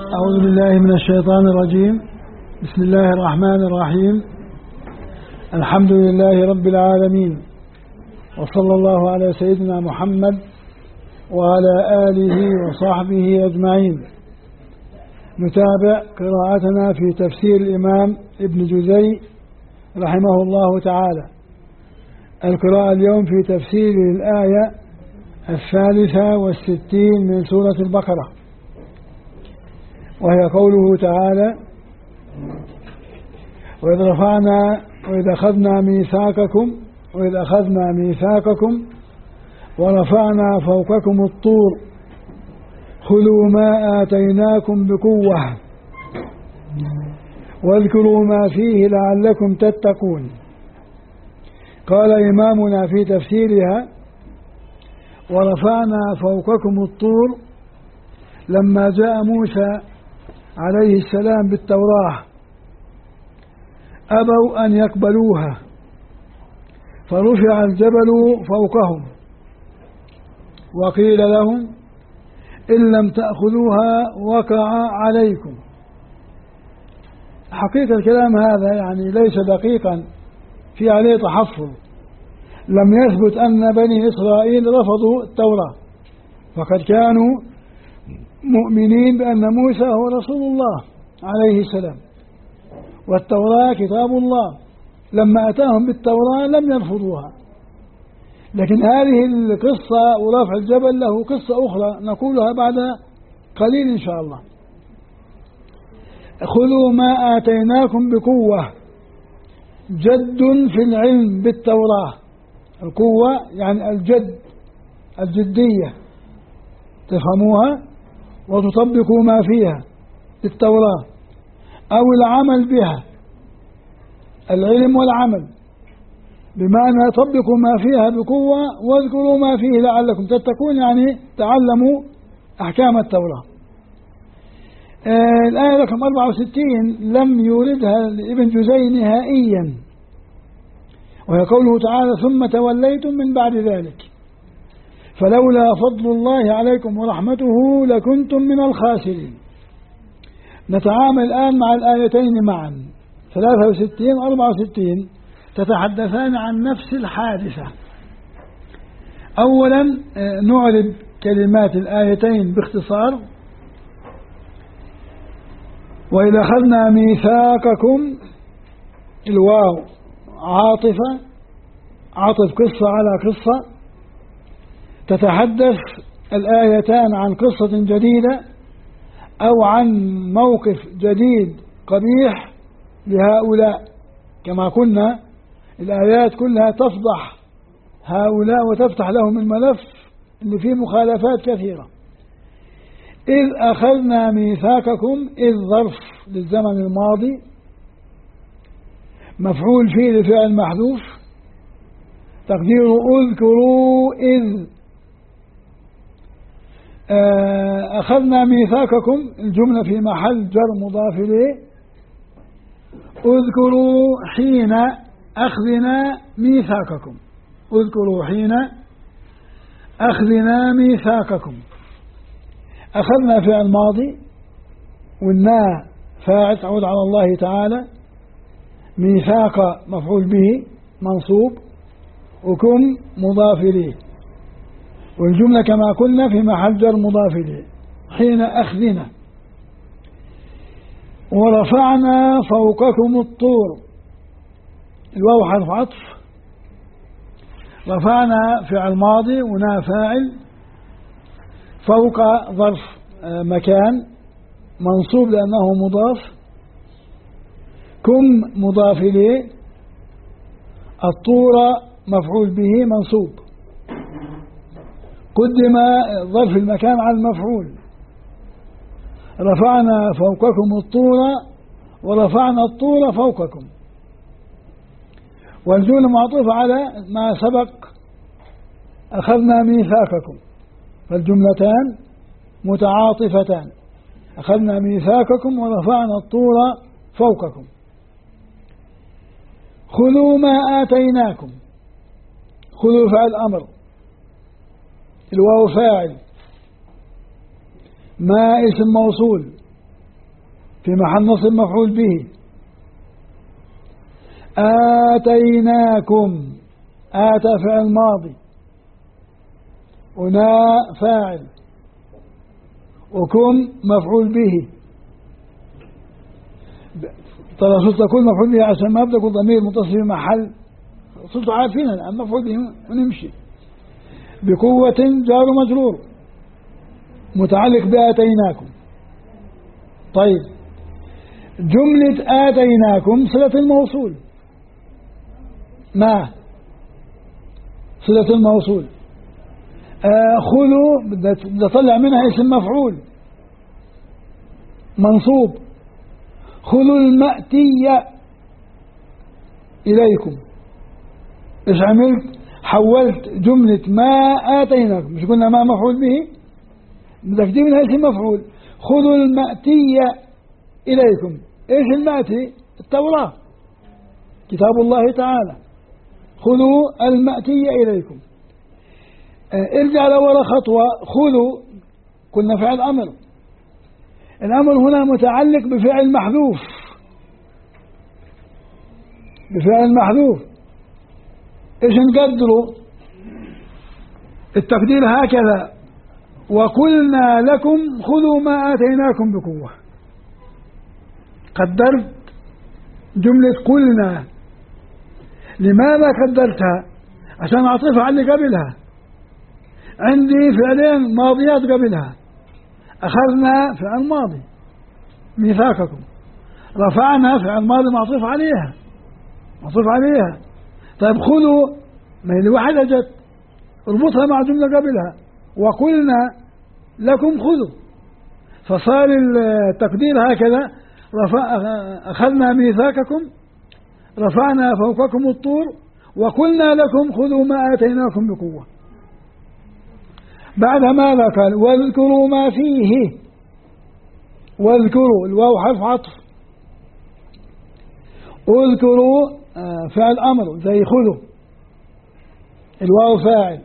أعوذ بالله من الشيطان الرجيم. بسم الله الرحمن الرحيم. الحمد لله رب العالمين، وصلى الله على سيدنا محمد وعلى آله وصحبه أجمعين. نتابع قراءتنا في تفسير الإمام ابن جزي رحمه الله تعالى. القراءة اليوم في تفسير الآية 63 من سورة البقرة، وهي قوله تعالى: وإذ أخذنا ميثاقكم ورفعنا فوقكم الطور خذوا ما آتيناكم بقوة واذكروا ما فيه لعلكم تتقون. قال إمامنا في تفسيرها: ورفعنا فوقكم الطور لما جاء موسى عليه السلام بالتوراة أبوا أن يقبلوها فرفع الجبل فوقهم وقيل لهم إن لم تأخذوها وقع عليكم. حقيقة الكلام هذا يعني ليس دقيقا، في عليه تحفظ. لم يثبت أن بني إسرائيل رفضوا التوراة، فقد كانوا مؤمنين بأن موسى هو رسول الله عليه السلام، والتوراة كتاب الله. لما أتاهم بالتوراة لم يرفضوها. لكن هذه القصة ورفع الجبل له قصة أخرى نقولها بعد قليل إن شاء الله. خذوا ما آتيناكم بقوة، جد في العلم بالتوراة. القوة يعني الجدية، تفهموها وتطبقوا ما فيها بالتوراة، أو العمل بها، العلم والعمل، بمعنى طبقوا ما فيها بقوة واذكروا ما فيه لعلكم تتقون، يعني تعلموا أحكام التوراة. الآية رقم 64 لم يوردها ابن جزي نهائيا، وهي قوله تعالى: ثم توليتم من بعد ذلك فلولا فضل الله عليكم ورحمته لكنتم من الخاسرين. نتعامل الآن مع الآيتين معا، 63 و 64 تتحدثان عن نفس الحادثة. أولا نعرب كلمات الآيتين باختصار. وإذا أخذنا ميثاقكم، الواو عاطفة، عطف قصة على قصة. تتحدث الآيتان عن قصة جديدة أو عن موقف جديد قبيح لهؤلاء، كما كنا الآيات كلها تفضح هؤلاء وتفتح لهم الملف اللي فيه مخالفات كثيرة. إذ أخذنا ميثاقكم، إذ ظرف للزمن الماضي، مفعول فيه لفعل محذوف، تقديره اذكروا إذ. أخذنا ميثاقكم، الجملة في محل جر مضاف إليه. اذكروا حين أخذنا ميثاقكم، اذكروا حين أخذنا ميثاقكم. أخذنا فعل ماضي، والنا فاعل تعود على الله تعالى، ميثاق مفعول به منصوب، وكم مضاف إليه، والجملة كما قلنا في محل جر مضاف إليه. حين أخذنا. ورفعنا فوقكم الطور، الواو حرف عطف، رفعنا فعل ماضي ونا فاعل، فوق ظرف مكان منصوب لأنه مضاف، كم مضاف إليه، الطور مفعول به منصوب، قدم ظرف المكان على المفعول. رفعنا فوقكم الطور ورفعنا الطور فوقكم، والجملة معطوفة على ما سبق أخذنا ميثاقكم، فالجملتان متعاطفتان. أخذنا ميثاقكم ورفعنا الطور فوقكم. خذوا ما آتيناكم، خذوا فعل أمر، الواو فاعل، ما اسم موصول، في محل نصب مفعول به. آتيناكم، آتى فعل ماضي، ونا فاعل، وكم مفعول به. ترى صرت كل مفعول به عشان ما بدك ضمير متصل في محل، صرتوا عارفين الآن مفعول به ونمشي. بقوة جار مجرور متعلق بآتيناكم. طيب، جملة آتيناكم صلة الموصول، ما صلة الموصول. خذوا بدي طلع منها اسم مفعول منصوب. خذوا المأتي إليكم. إيش عملت؟ حولت جملة ما آتيناكم، مش قلنا ما مفعول به، بدك تجيب منها اسم مفعول. خذوا المأتي إليكم. إيش المأتي؟ التوراة، كتاب الله تعالى. خذوا المأتي إليكم. ارجع لورا خطوة. خذوا قلنا فعل أمر، الأمر هنا متعلق بفعل محذوف، بفعل محذوف. إيش نقدره؟ التقدير هكذا: وقلنا لكم خذوا ما آتيناكم بقوة. قدرت جملة قلنا. لماذا قدرتها؟ عشان أعطفها على اللي قبلها. عندي فعلين ماضيات قبلها. أخذنا فعل ماضي ميثاقكم، رفعنا فعل ماضي معطوف عليها، معطوف عليها. طيب خذوا ما هي لوحدها جت، اربطها مع جملة قبلها: وقلنا لكم خذوا. فصار التقدير هكذا: أخذنا ميثاقكم، رفعنا فوقكم الطور، وقلنا لكم خذوا ما آتيناكم بقوة. بعد ماذا قال؟ واذكروا ما فيه. واذكروا، الواو حرف عطف. اذكروا فعل أمر زي خذوا، الواو فاعل.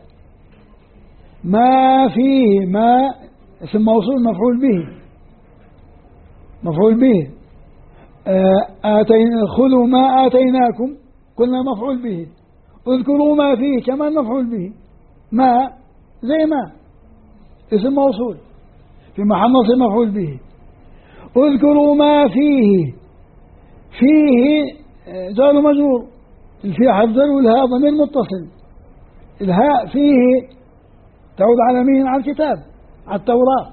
ما فيه، ما اسم موصول مفعول به، مفعول به. خذوا ما آتيناكم قلنا مفعول به. اذكروا ما فيه كمان مفعول به. ما زي ما اسم موصول في محل نصب مفعول به. اذكروا ما فيه. فيه جار مجرور، الفاء حرف جر والهاء ضمير متصل. الهاء فيه تعود على مين؟ على الكتاب، على التوراة.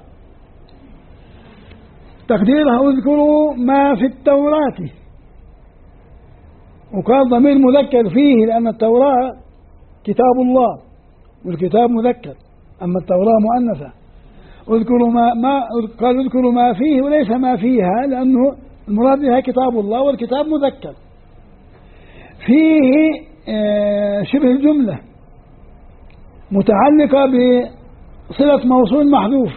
تقديرها اذكروا ما في التوراة، وقال ضمير مذكر فيه لأن التوراة كتاب الله والكتاب مذكر، أما التوراة مؤنثة. اذكروا ما قال اذكروا ما فيه وليس ما فيها، لأنه المراد بها كتاب الله والكتاب مذكر. فيه شبه الجملة متعلقة بصلة موصول محذوف،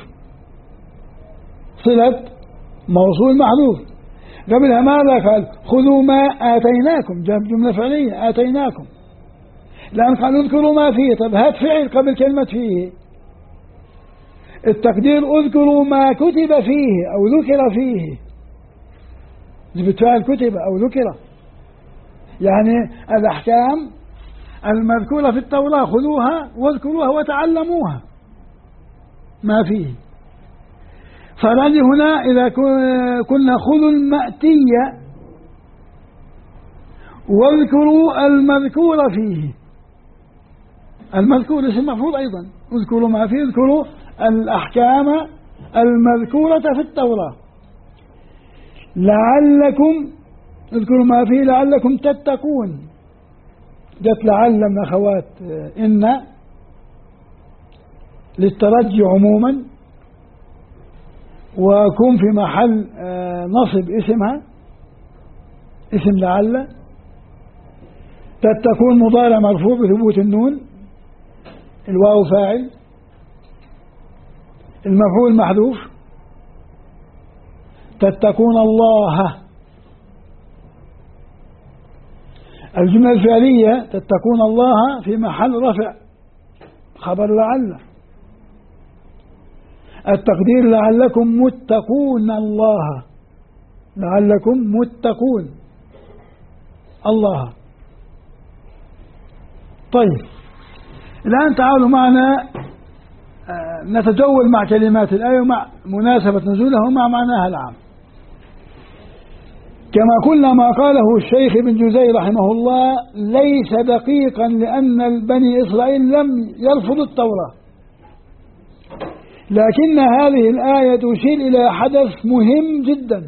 صلة موصول محذوف. قبلها ماذا قال؟ خذوا ما آتيناكم، جاب جملة فعلية آتيناكم، لأن قال اذكروا ما فيه. طب هات فعل قبل كلمة فيه. التقدير اذكروا ما كتب فيه أو ذكر فيه، جبت فعل كتب أو ذكر، يعني الأحكام المذكورة في التوراة خذوها واذكروها وتعلموها ما فيه. فالذي هنا إذا كنا خذوا المأتية واذكروا المذكور فيه. المذكور اسم مفعول أيضا، اذكروا ما فيه، اذكروا الأحكام المذكورة في التوراة. لعلكم، اذكروا ما فيه لعلكم تتقون. جت لعل من أخوات إن للترجي عموما، وكن في محل نصب اسمها، اسم لعل. تتقون مضارع مرفوع بثبوت النون، الواو فاعل، المفعول محذوف. تتقون الله، الجملة الفعلية تتقون الله في محل رفع خبر لعل. التقدير لعلكم متقون الله، لعلكم متقون. الله. طيب الآن تعالوا معنا نتجول مع كلمات الآية ومع مناسبة نزولها ومع معناها العام. كما قلنا ما قاله الشيخ ابن جوزي رحمه الله ليس دقيقا، لأن بني إسرائيل لم يرفضوا التوراة، لكن هذه الآية تشير إلى حدث مهم جدا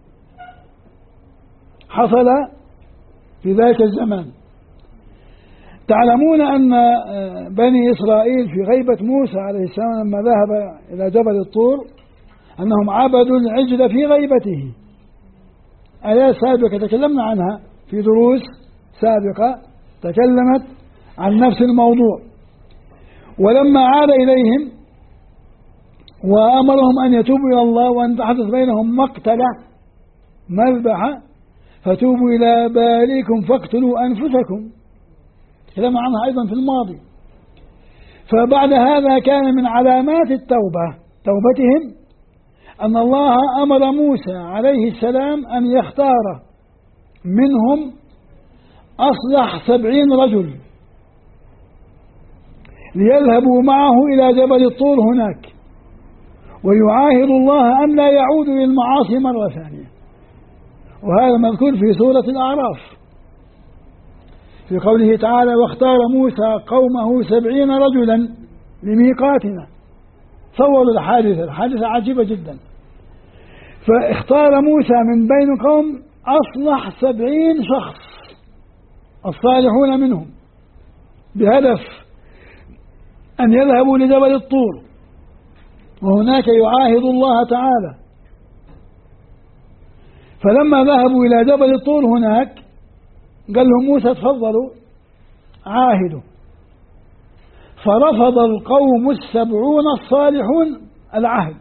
حصل في ذاك الزمان. تعلمون أن بني إسرائيل في غيبة موسى عليه السلام لما ذهب إلى جبل الطور أنهم عبدوا العجل في غيبته. آيات سابقة تكلمنا عنها في دروس سابقة تكلمت عن نفس الموضوع. ولما عاد إليهم وأمرهم أن يتوبوا إلى الله وأن تحدث بينهم مقتلة مذبحة فتوبوا إلى بارئكم فاقتلوا أنفسكم، تكلمنا عنها أيضا في الماضي. فبعد هذا كان من علامات توبتهم أن الله أمر موسى عليه السلام أن يختار منهم أصلح 70 رجل ليذهبوا معه إلى جبل الطور هناك ويعاهد الله أن لا يعودوا للمعاصي مرة ثانية. وهذا مذكور في سورة الأعراف في قوله تعالى واختار موسى قومه 70 رجلا لميقاتنا. صوروا الحادثة عجيبة جدا. فاختار موسى من بين قوم أصلح 70 شخص الصالحون منهم بهدف أن يذهبوا لجبل الطور وهناك يعاهد الله تعالى. فلما ذهبوا إلى جبل الطور هناك قال لهم موسى تفضلوا عاهدوا، فرفض القوم 70 الصالحون العهد.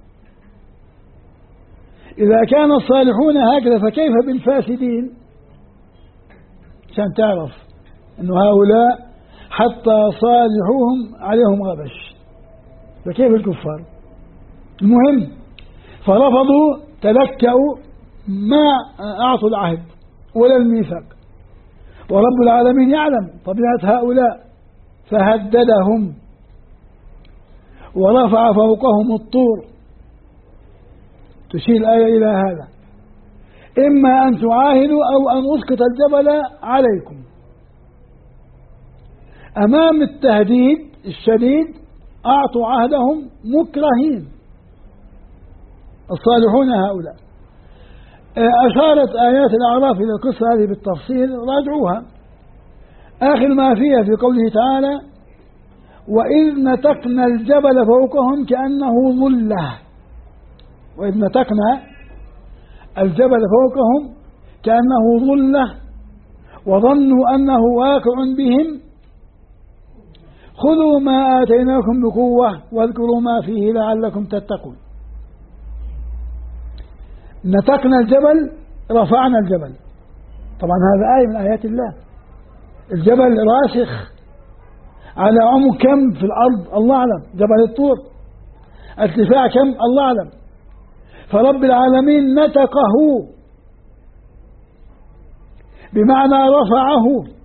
إذا كان الصالحون هكذا فكيف بالفاسدين؟ عشان تعرف أن هؤلاء حتى صالحوهم عليهم غبش، فكيف الكفار؟ المهم فرفضوا تلكأوا ما أعطوا العهد ولا الميثاق، ورب العالمين يعلم طبيعة هؤلاء فهددهم ورفع فوقهم الطور. تشير الآية إلى هذا، إما أن تعاهدوا أو أن أسقط الجبل عليكم. أمام التهديد الشديد أعطوا عهدهم مكرهين الصالحون هؤلاء. أشارت آيات الأعراف إلى القصة هذه بالتفصيل، راجعوها. آخر ما فيها في قوله تعالى وإذ نتقنا الجبل فوقهم كأنه ظلة. وإذ نتقنا الجبل فوقهم كأنه ظلة وظنوا أنه واقع بهم خذوا ما آتيناكم بقوة واذكروا ما فيه لعلكم تتقون. نتقنا الجبل رفعنا الجبل، طبعا هذا آية من آيات الله. الجبل راسخ على عمق كم في الأرض الله أعلم، جبل الطور ارتفاع كم الله أعلم. فرب العالمين نتقه بمعنى رفعه.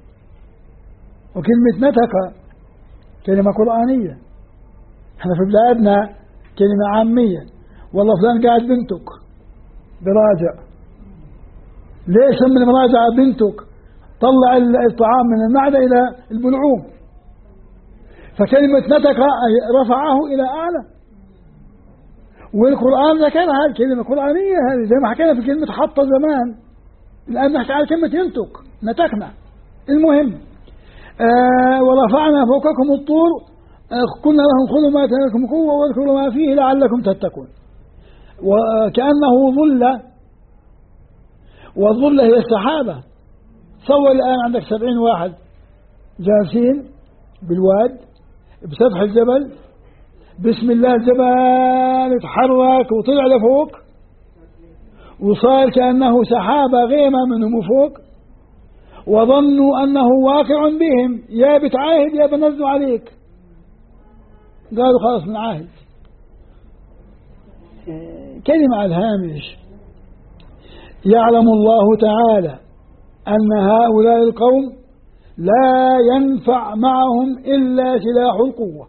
وكلمة نتق كلمة قرآنية، احنا في بلادنا كلمة عامية، والله فلان قاعد بنتك براجع. ليش سمي المراجعة بنتك؟ طلع الطعام من المعدة إلى البلعوم. فكلمة نتق رفعه إلى أعلى، والقرآن ذكرها الكلمة قرآنية هذه زي ما حكينا في كلمة حط زمان. الآن نحكي على كلمة ينتق نتقنا. المهم ورفعنا فوقكم الطور قلنا لهم خذوا ما آتيناكم قوة واذكروا ما فيه لعلكم تتقون. وكأنه ظلة، والظلة هي السحابة. تصور الآن عندك 70 واحد جالسين بالواد بسطح الجبل، بسم الله الجبل اتحرك وطلع لفوق وصار كأنه سحابة غيمة منهم فوق، وظنوا أنه واقع بهم، يا بتعاهد يا بنزل عليك. قالوا خلاص نعاهد. كلمة على الهامش يعلم الله تعالى أن هؤلاء القوم لا ينفع معهم إلا سلاح القوة.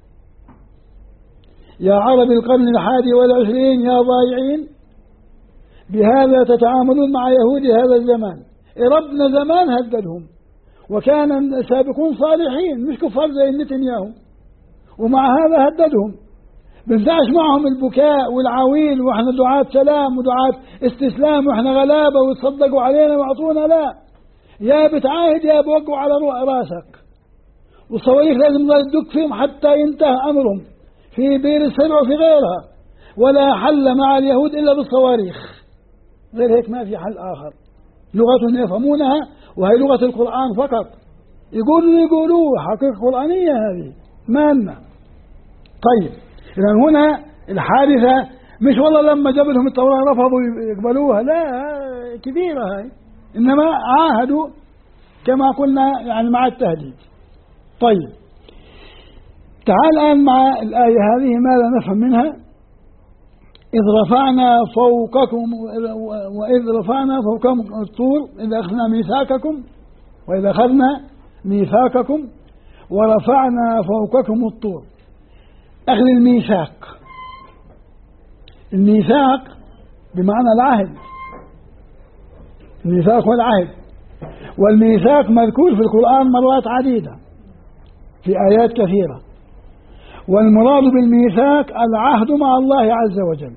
يا عرب القرن 21 يا ضايعين، بهذا تتعاملون مع يهود هذا الزمان. ربنا زمان هددهم، وكان السابقون صالحين مش كفار زي نتنياهو، ومع هذا هددهم. بنفعش معهم البكاء والعويل واحنا دعاة سلام ودعاة استسلام واحنا غلابة وتصدقوا علينا واعطونا، لا، يا بتعاهد يا بوقعوا على راسك. والصواريخ لازم تدق فيهم حتى ينتهي أمرهم في بير السبع وفي غيرها، ولا حل مع اليهود إلا بالصواريخ، غير هيك ما في حل آخر. لغة يفهمونها وهي لغة القرآن فقط، يقولوا حقيقة قرآنية هذه ما لنا. طيب إذن هنا الحادثة مش والله لما جاب لهم التوراة رفضوا يقبلوها، لا، كبيرة هاي، إنما عاهدوا كما قلنا يعني مع التهديد. طيب تعال الآن مع الآية هذه ماذا نفهم منها؟ إذ رفعنا فوقكم وإذ رفعنا فوقكم الطور إذ أخذنا ميثاقكم وإذا أخذنا ميثاقكم ورفعنا فوقكم الطور. أخذ الميثاق، الميثاق بمعنى العهد، الميثاق والعهد، والميثاق مذكور في القرآن مرات عديدة في آيات كثيرة. والمراد بالميثاق العهد مع الله عز وجل،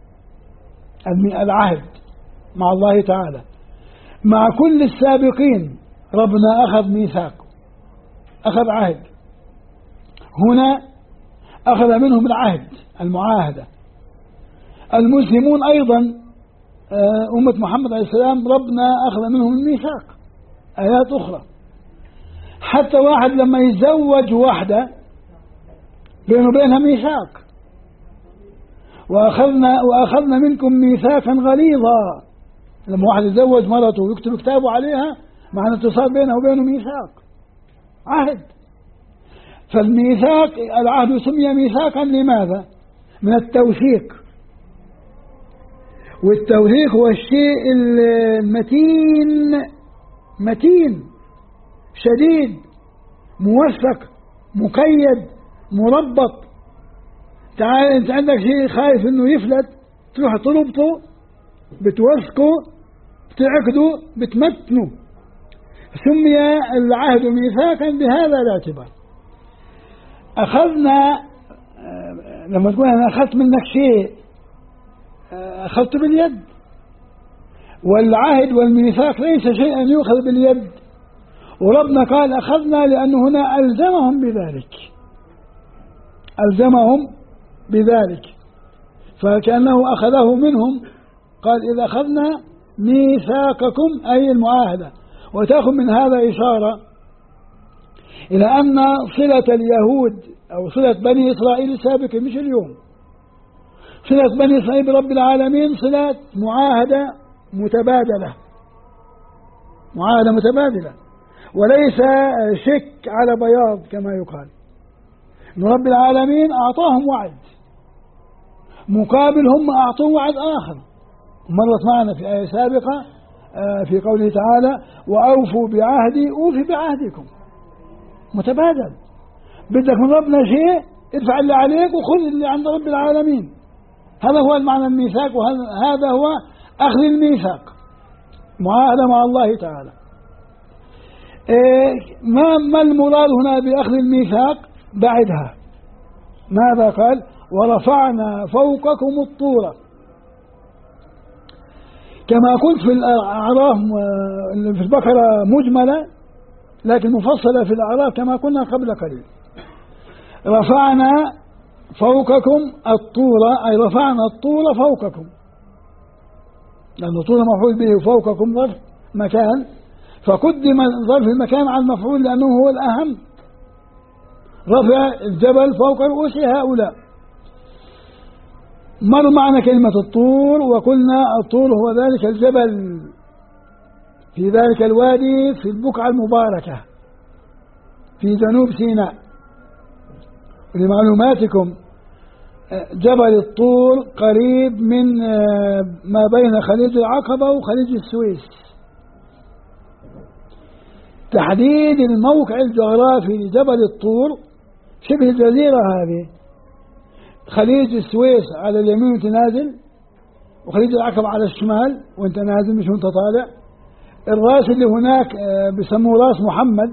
العهد مع الله تعالى مع كل السابقين. ربنا أخذ ميثاق، أخذ عهد، هنا أخذ منهم العهد المعاهدة. المسلمون أيضا أمة محمد عليه السلام ربنا أخذ منهم الميثاق. آيات أخرى حتى واحد لما يتزوج واحدة بينه وبينها ميثاق، وأخذنا منكم ميثاقا غليظا. لما واحد يتزوج مرته ويكتب كتابه عليها معنى اتصال بينه وبينه ميثاق، عهد. فالميثاق العهد سمي ميثاقا لماذا؟ من التوثيق، والتوثيق هو الشيء المتين، متين شديد موثق مقيد مربط. تعال انت عندك شيء خايف انه يفلت، تروح تربطه بتوثقه بتعقده بتمتنه. سمي العهد ميثاقا بهذا الاعتبار. أخذنا لما تقول أنا أخذت منك شيء أخذت باليد، والعهد والميثاق ليس شيئا يؤخذ باليد. وربنا قال أخذنا لأنه هنا ألزمهم بذلك، ألزمهم بذلك، فكأنه أخذه منهم. قال إذا أخذنا ميثاقكم أي المعاهدة. وتأخذ من هذا إشارة إلى أن صلة اليهود أو صلة بني إسرائيل السابقة مش اليوم، صلة بني إسرائيل برب العالمين صلة معاهدة متبادلة، معاهدة متبادلة، وليس شك على بياض كما يقال. إن رب العالمين أعطاهم وعد مقابل هم أعطوه وعد آخر. مرت معنا في آية سابقة في قوله تعالى وأوفوا بعهدي أوفي بعهدكم، متبادل. بدك من ربنا شيء ادفع اللي عليك وخذ اللي عند رب العالمين. هذا هو المعنى الميثاق، وهذا هو أخذ الميثاق، معاهدة مع الله تعالى. ما المراد هنا بأخذ الميثاق؟ بعدها ماذا قال؟ ورفعنا فوقكم الطور. كما قلت في الأعراف في البقرة مجملة لكن مفصلة في الأعراف كما قلنا قبل قليل. رفعنا فوقكم الطور أي رفعنا الطور فوقكم، لأن الطور مفعول به فوقكم ظرف مكان، فقدم ظرف المكان على المفعول لأنه هو الأهم. رفع الجبل فوق رؤوس هؤلاء. مر معنا كلمة الطور وقلنا الطور هو ذلك الجبل في ذلك الوادي في البقعة المباركة في جنوب سيناء. لمعلوماتكم جبل الطور قريب من ما بين خليج العقبة وخليج السويس. تحديد الموقع الجغرافي لجبل الطور شبه الجزيرة هذه، خليج السويس على اليمين وانت نازل، وخليج العقبة على الشمال وانت نازل مش وانت طالع. الراس اللي هناك بيسموه راس محمد،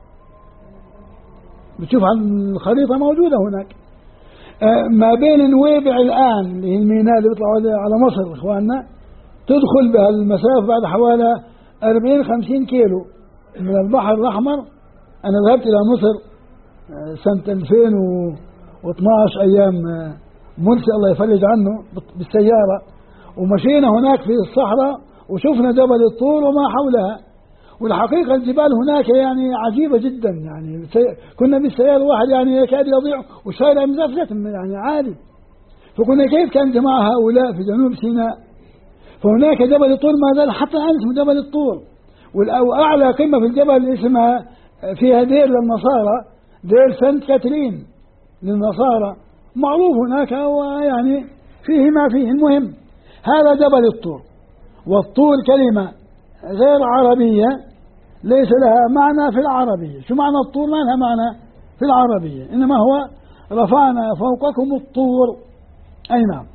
بتشوف على الخريطة موجودة هناك. ما بين نويبع الآن اللي هي الميناء اللي بيطلعوا على مصر إخواننا، تدخل بهالمسافة بعد حوالي 40-50 كيلو من البحر الأحمر. أنا ذهبت إلى مصر سنة 2012 أيام مرسي الله يفرج عنه بالسيارة، ومشينا هناك في الصحراء وشفنا جبل الطور وما حولها. والحقيقة الجبال هناك يعني عجيبة جدا، يعني كنا بالسيارة الواحد يعني يكاد يضيع والشارع مزفلت يعني عادي. فكنا كيف كان جماعة هؤلاء في جنوب سيناء. فهناك جبل الطور ما زال حتى الآن اسمه جبل الطور، وأعلى قمة في الجبل اسمها فيها دير للنصارى، دير سانت كاترين للنصارى، معروف هناك ويعني فيه ما فيه. المهم هذا جبل الطور. والطور كلمة غير عربية ليس لها معنى في العربية. شو معنى الطور؟ ما لها معنى في العربية، إنما هو رفعنا فوقكم الطور. أي نعم.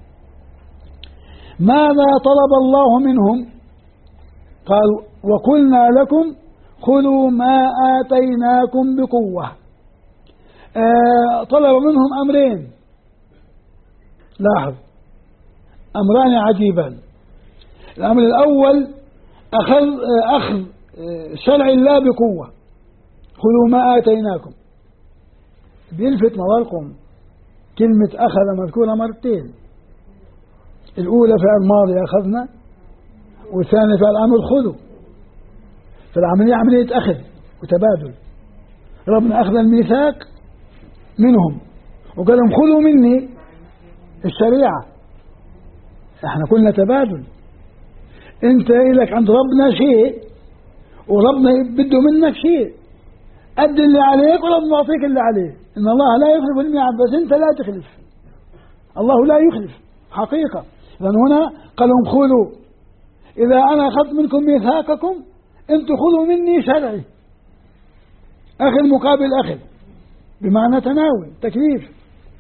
ماذا طلب الله منهم؟ قالوا وقلنا لكم خذوا ما آتيناكم بقوة. طلب منهم أمرين، لاحظ أمران عجيبان. الأمر الأول أخذ شرع الله بقوة، خذوا ما آتيناكم. بيلفت نظركم كلمة أخذ مذكورة مرتين، الأولى في الماضي أخذنا، والثانية في الأمر خذوا. فالعملية عملية أخذ وتبادل. ربنا أخذ الميثاق منهم وقال لهم خذوا مني الشريعة. احنا كلنا تبادل، انت إلك عند ربنا شيء وربنا بده منك شيء، أد اللي عليك وربنا يعطيك اللي عليه. إن الله لا يخلف الميعاد، بس انت لا تخلف، الله لا يخلف حقيقة. لأن هنا قال لهم خذوا، إذا أنا أخذت منكم ميثاقكم انتم خذوا مني شرعي. أخذ مقابل أخذ بمعنى تناول تكليف.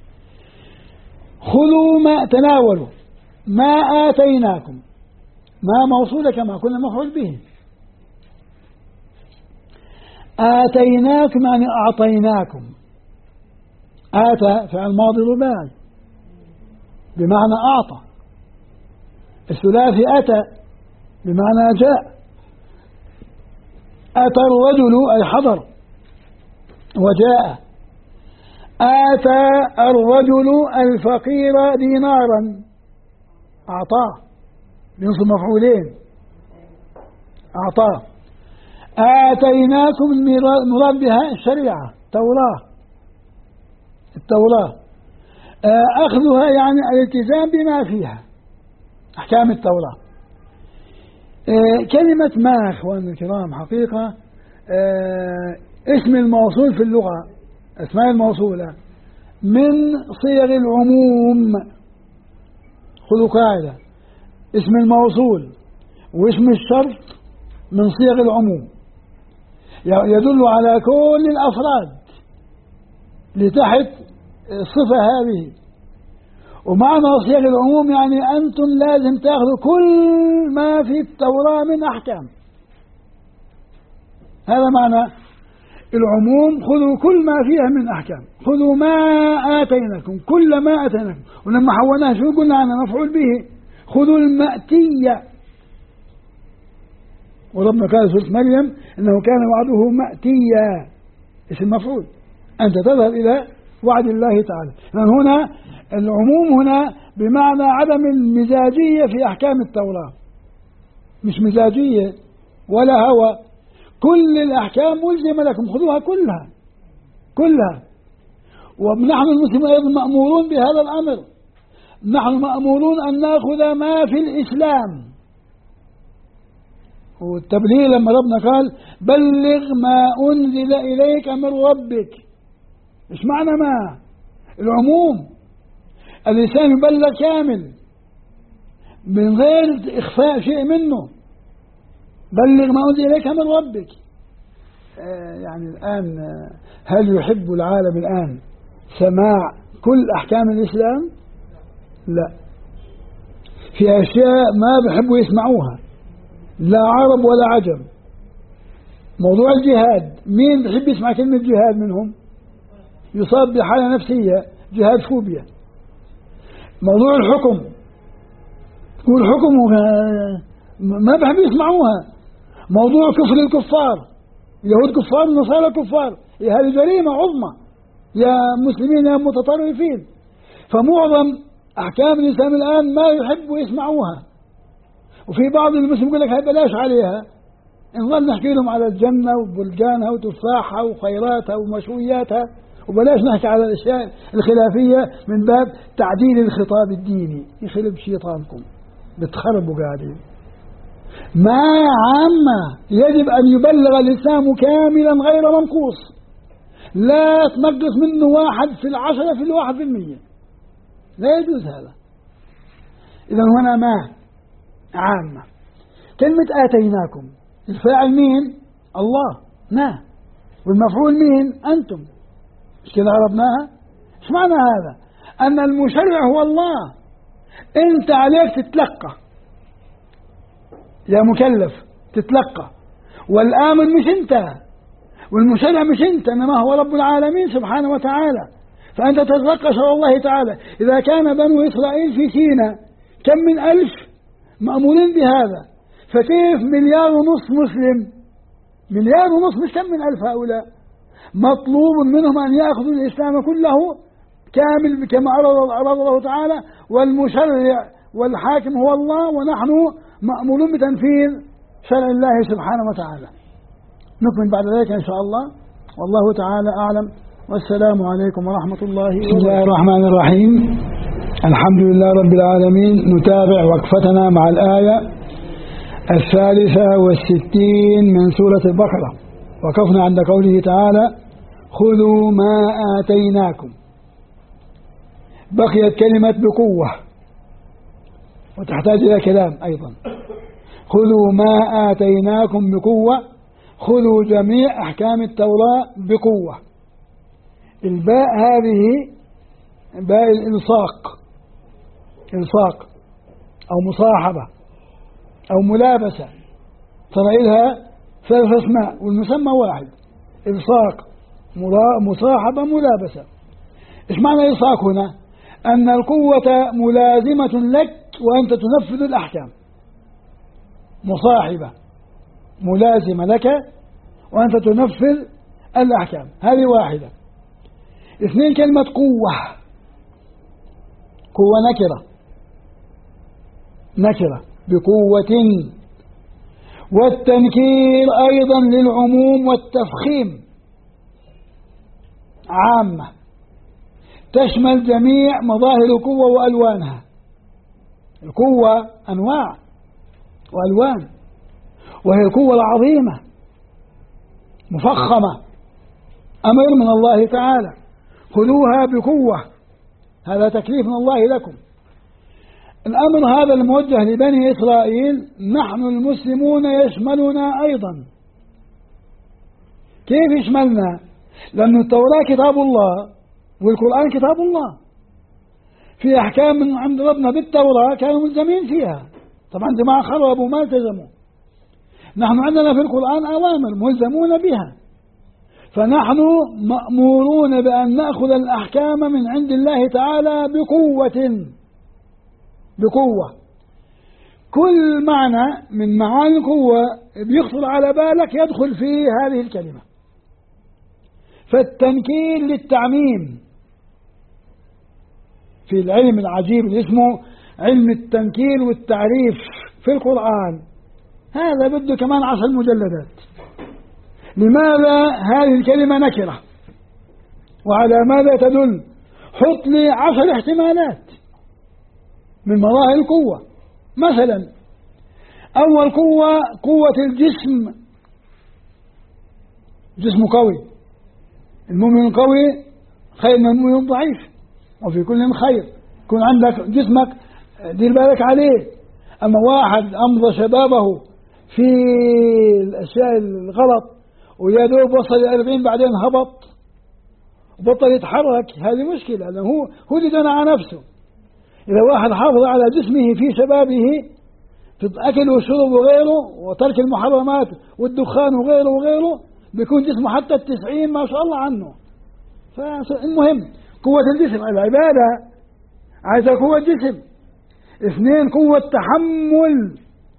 خذوا ما تناولوا ما آتيناكم، ما موصولة كما كنا مفعول به. آتيناكم يعني أعطيناكم. آتى فعل ماضي رباعي بمعنى أعطى. الثلاثي أتى بمعنى جاء. أتى الرجل أي حضر وجاء. آتى الرجل الفقير دينارا، أعطاه بنصب مفعولين، أعطاه. آتيناكم المراد بها الشريعة، التوراة. أخذها يعني الالتزام بما فيها أحكام التوراة. كلمة ما أخواننا الكرام حقيقة اسم الموصول في اللغة، أسماء الموصولة من صيغ العموم. خذوا قاعدة، اسم الموصول واسم الشرط من صيغ العموم، يدل على كل الأفراد لتحت الصفة هذه. ومعنى صيغ العموم يعني أنتم لازم تأخذوا كل ما في التوراة من أحكام. هذا معنى العموم، خذوا كل ما فيها من أحكام. خذوا ما آتيناكم، كل ما آتيناكم. ولما حولناها شو قلنا عنها؟ مفعول به. خذوا المأتية. وربنا قال سورة مريم إنه كان وعده مأتيا، اسم مفعول. أنت تذهب إلى وعد الله تعالى. لأن هنا العموم هنا بمعنى عدم المزاجية في أحكام التوراة، مش مزاجية ولا هوى، كل الأحكام ملزمة لكم، خذوها كلها. ونحن المسلمون أيضا مأمورون بهذا الأمر. نحن مأمورون أن نأخذ ما في الإسلام. والتبليغ لما ربنا قال بلغ ما أنزل إليك من ربك، إيش معنى ما؟ العموم. الإسلام يبلغ كامل من غير إخفاء شيء منه. بلغ ما أنزل إليك من ربك. يعني الآن هل يحب العالم الآن سماع كل أحكام الإسلام؟ لا، في أشياء ما بيحبوا يسمعوها، لا عرب ولا عجم. موضوع الجهاد، مين بيحب يسمع كلمة جهاد منهم؟ يصاب بحالة نفسية، جهاد فوبيا. موضوع الحكم، تقول حكم ما بحب يسمعوها. موضوع كفر الكفار، اليهود كفار والنصارى كفار، هذه جريمة عظمى يا مسلمين يا متطرفين. فمعظم أحكام الإسلام الآن ما يحبوا يسمعوها، وفي بعض المسلمين يقول لك هاي بلاش عليها، نظل نحكي لهم على الجنة وبلجانها وتفاحها وخيراتها ومشوياتها، وبلاش نحكي على الأشياء الخلافية من باب تعديل الخطاب الديني. يخرب شيطانكم، بتخربوا قاعدين. ما عامة يجب أن يبلغ الإسلام كاملا غير منقوص، لا تنقص منه 1% في 1%، لا يجوز هذا. إذا هنا ما عامة. كلمة آتيناكم، الفاعل مين؟ الله، ما، والمفعول مين؟ أنتم. مش كده عرفناها؟ ايش معنى هذا؟ أن المشرع هو الله، أنت عليك تتلقى يا مكلف، تتلقى، والآمر مش أنت، والمشرع مش أنت، إنما هو رب العالمين سبحانه وتعالى. فأنت تتلقى شرع الله تعالى. إذا كان بنو إسرائيل في سيناء كم من ألف مأمورين بهذا، فكيف 1.5 مليار مسلم؟ 1.5 مليار مش كم من ألف هؤلاء، مطلوب منهم أن يأخذوا الإسلام كله كامل كما أراد الله تعالى، والمشرع والحاكم هو الله، ونحن مأمورون بتنفيذ شرع الله سبحانه وتعالى. نكمل بعد ذلك إن شاء الله، والله تعالى أعلم، والسلام عليكم ورحمة الله وبركاته. بسم الله الرحمن الرحيم. الحمد لله رب العالمين. نتابع وقفتنا مع الآية 63 من سورة البقرة. وقفنا عند قوله تعالى: خذوا ما آتيناكم. بقيت كلمة بقوة وتحتاج إلى كلام أيضا. خذوا ما آتيناكم بقوة، خذوا جميع أحكام التوراة بقوة. الباء هذه باء الإلصاق، إلصاق أو مصاحبة أو ملابسة، ترى لها 3 أسماء والمسمى واحد: إلصاق، مصاحبة، ملابسة. إيش معنى إلصاق هنا؟ أن القوة ملازمة لك وأنت تنفذ الأحكام. مصاحبة ملازمة لك وأنت تنفذ الأحكام، هذه واحدة. 2 كلمة قوة، قوة نكرة بقوة، والتنكير أيضا للعموم والتفخيم، عامة تشمل جميع مظاهر القوة وألوانها. القوة أنواع وألوان، وهي القوة العظيمة مفخمة، أمر من الله تعالى: خذوها بقوة. هذا تكليف من الله لكم. الأمر هذا الموجه لبني إسرائيل نحن المسلمون يشملنا أيضا. كيف يشملنا؟ لأن التوراة كتاب الله والقرآن كتاب الله، في أحكام من عند ربنا بالتوراة كانوا ملزمين فيها، طبعا جماعة خربوا ما التزموا. نحن عندنا في القرآن أوامر ملزمون بها، فنحن مأمورون بأن نأخذ الأحكام من عند الله تعالى بقوة. كل معنى من معاني القوة بيخطر على بالك يدخل فيه هذه الكلمة. فالتنكير للتعميم في العلم العجيب اللي اسمه علم التنكير والتعريف في القرآن، هذا بده كمان 10 مجلدات. لماذا هذه الكلمة نكرة وعلى ماذا تدل؟ حط لي 10 احتمالات من مظاهر القوة. مثلا أول قوة الجسم، جسم قوي، المؤمن القوي خير من المؤمن الضعيف، وفي كل خير، يكون عندك جسمك دير بالك عليه. أما واحد أمضى شبابه في الأشياء الغلط ويا دوب وصل إلى 40 بعدين هبط وبطل يتحرك، هذه مشكلة، لأنه هو اللي دنا على نفسه. إذا واحد حافظ على جسمه في شبابه في الأكل والشرب وغيره وترك المحرمات والدخان وغيره بيكون جسمه حتى 90 ما شاء الله عنه. فالمهم قوة الجسم، العبادة عايزة قوة جسم. 2 قوة تحمل.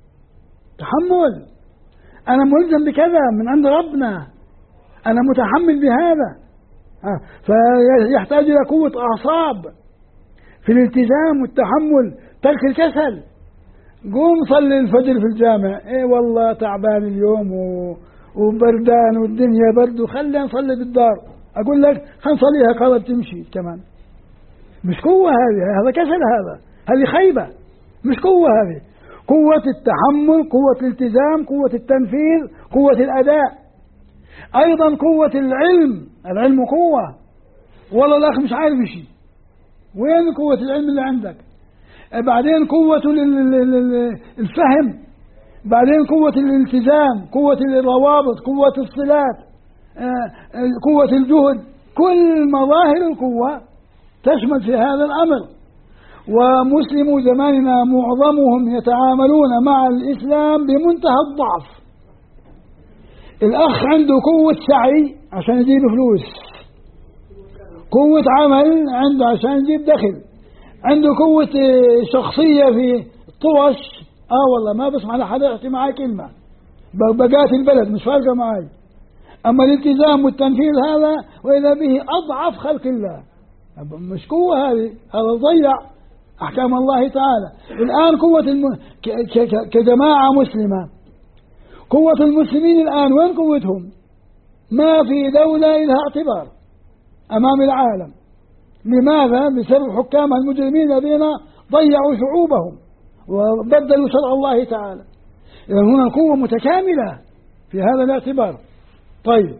أنا ملزم بكذا من عند ربنا، أنا متحمل بهذا. فيحتاج إلى قوة أعصاب في الالتزام والتحمل، ترك الكسل. قوم صلي الفجر في الجامع، ايه والله تعبان اليوم وبردان والدنيا برد، وخلينا نصلي بالدار. اقول لك خلينا نصليها قرب تمشي كمان. مش قوة هذا كسل، هذه خيبة، مش قوة. هذه قوة التحمل، قوة الالتزام، قوة التنفيذ، قوة الأداء. أيضا قوة العلم قوة. والله الأخ مش عارف شيء، وين قوة العلم اللي عندك؟ بعدين قوة الفهم، بعدين قوة الالتزام، قوة الروابط، قوة الصلات، قوة الجهد. كل مظاهر القوة تشمل في هذا الأمر. ومسلمو زماننا معظمهم يتعاملون مع الإسلام بمنتهى الضعف. الأخ عنده قوة سعي عشان يجيب فلوس، قوة عمل عنده عشان يجيب دخل، عنده قوة شخصية في الطوش. والله ما بسمع لحدا يحكي معي كلمة، بقات البلد مش فارقة معي. أما الالتزام والتنفيذ هذا وإذا به أضعف خلق الله. مش قوة هذا ضيع أحكام الله تعالى. الآن قوة كجماعة مسلمة، قوة المسلمين الآن وين قوتهم؟ ما في دولة لها اعتبار أمام العالم. لماذا؟ بسبب حكامها المجرمين الذين ضيعوا شعوبهم وبدلوا شرع الله تعالى. إذن هنا القوة متكاملة في هذا الاعتبار. طيب،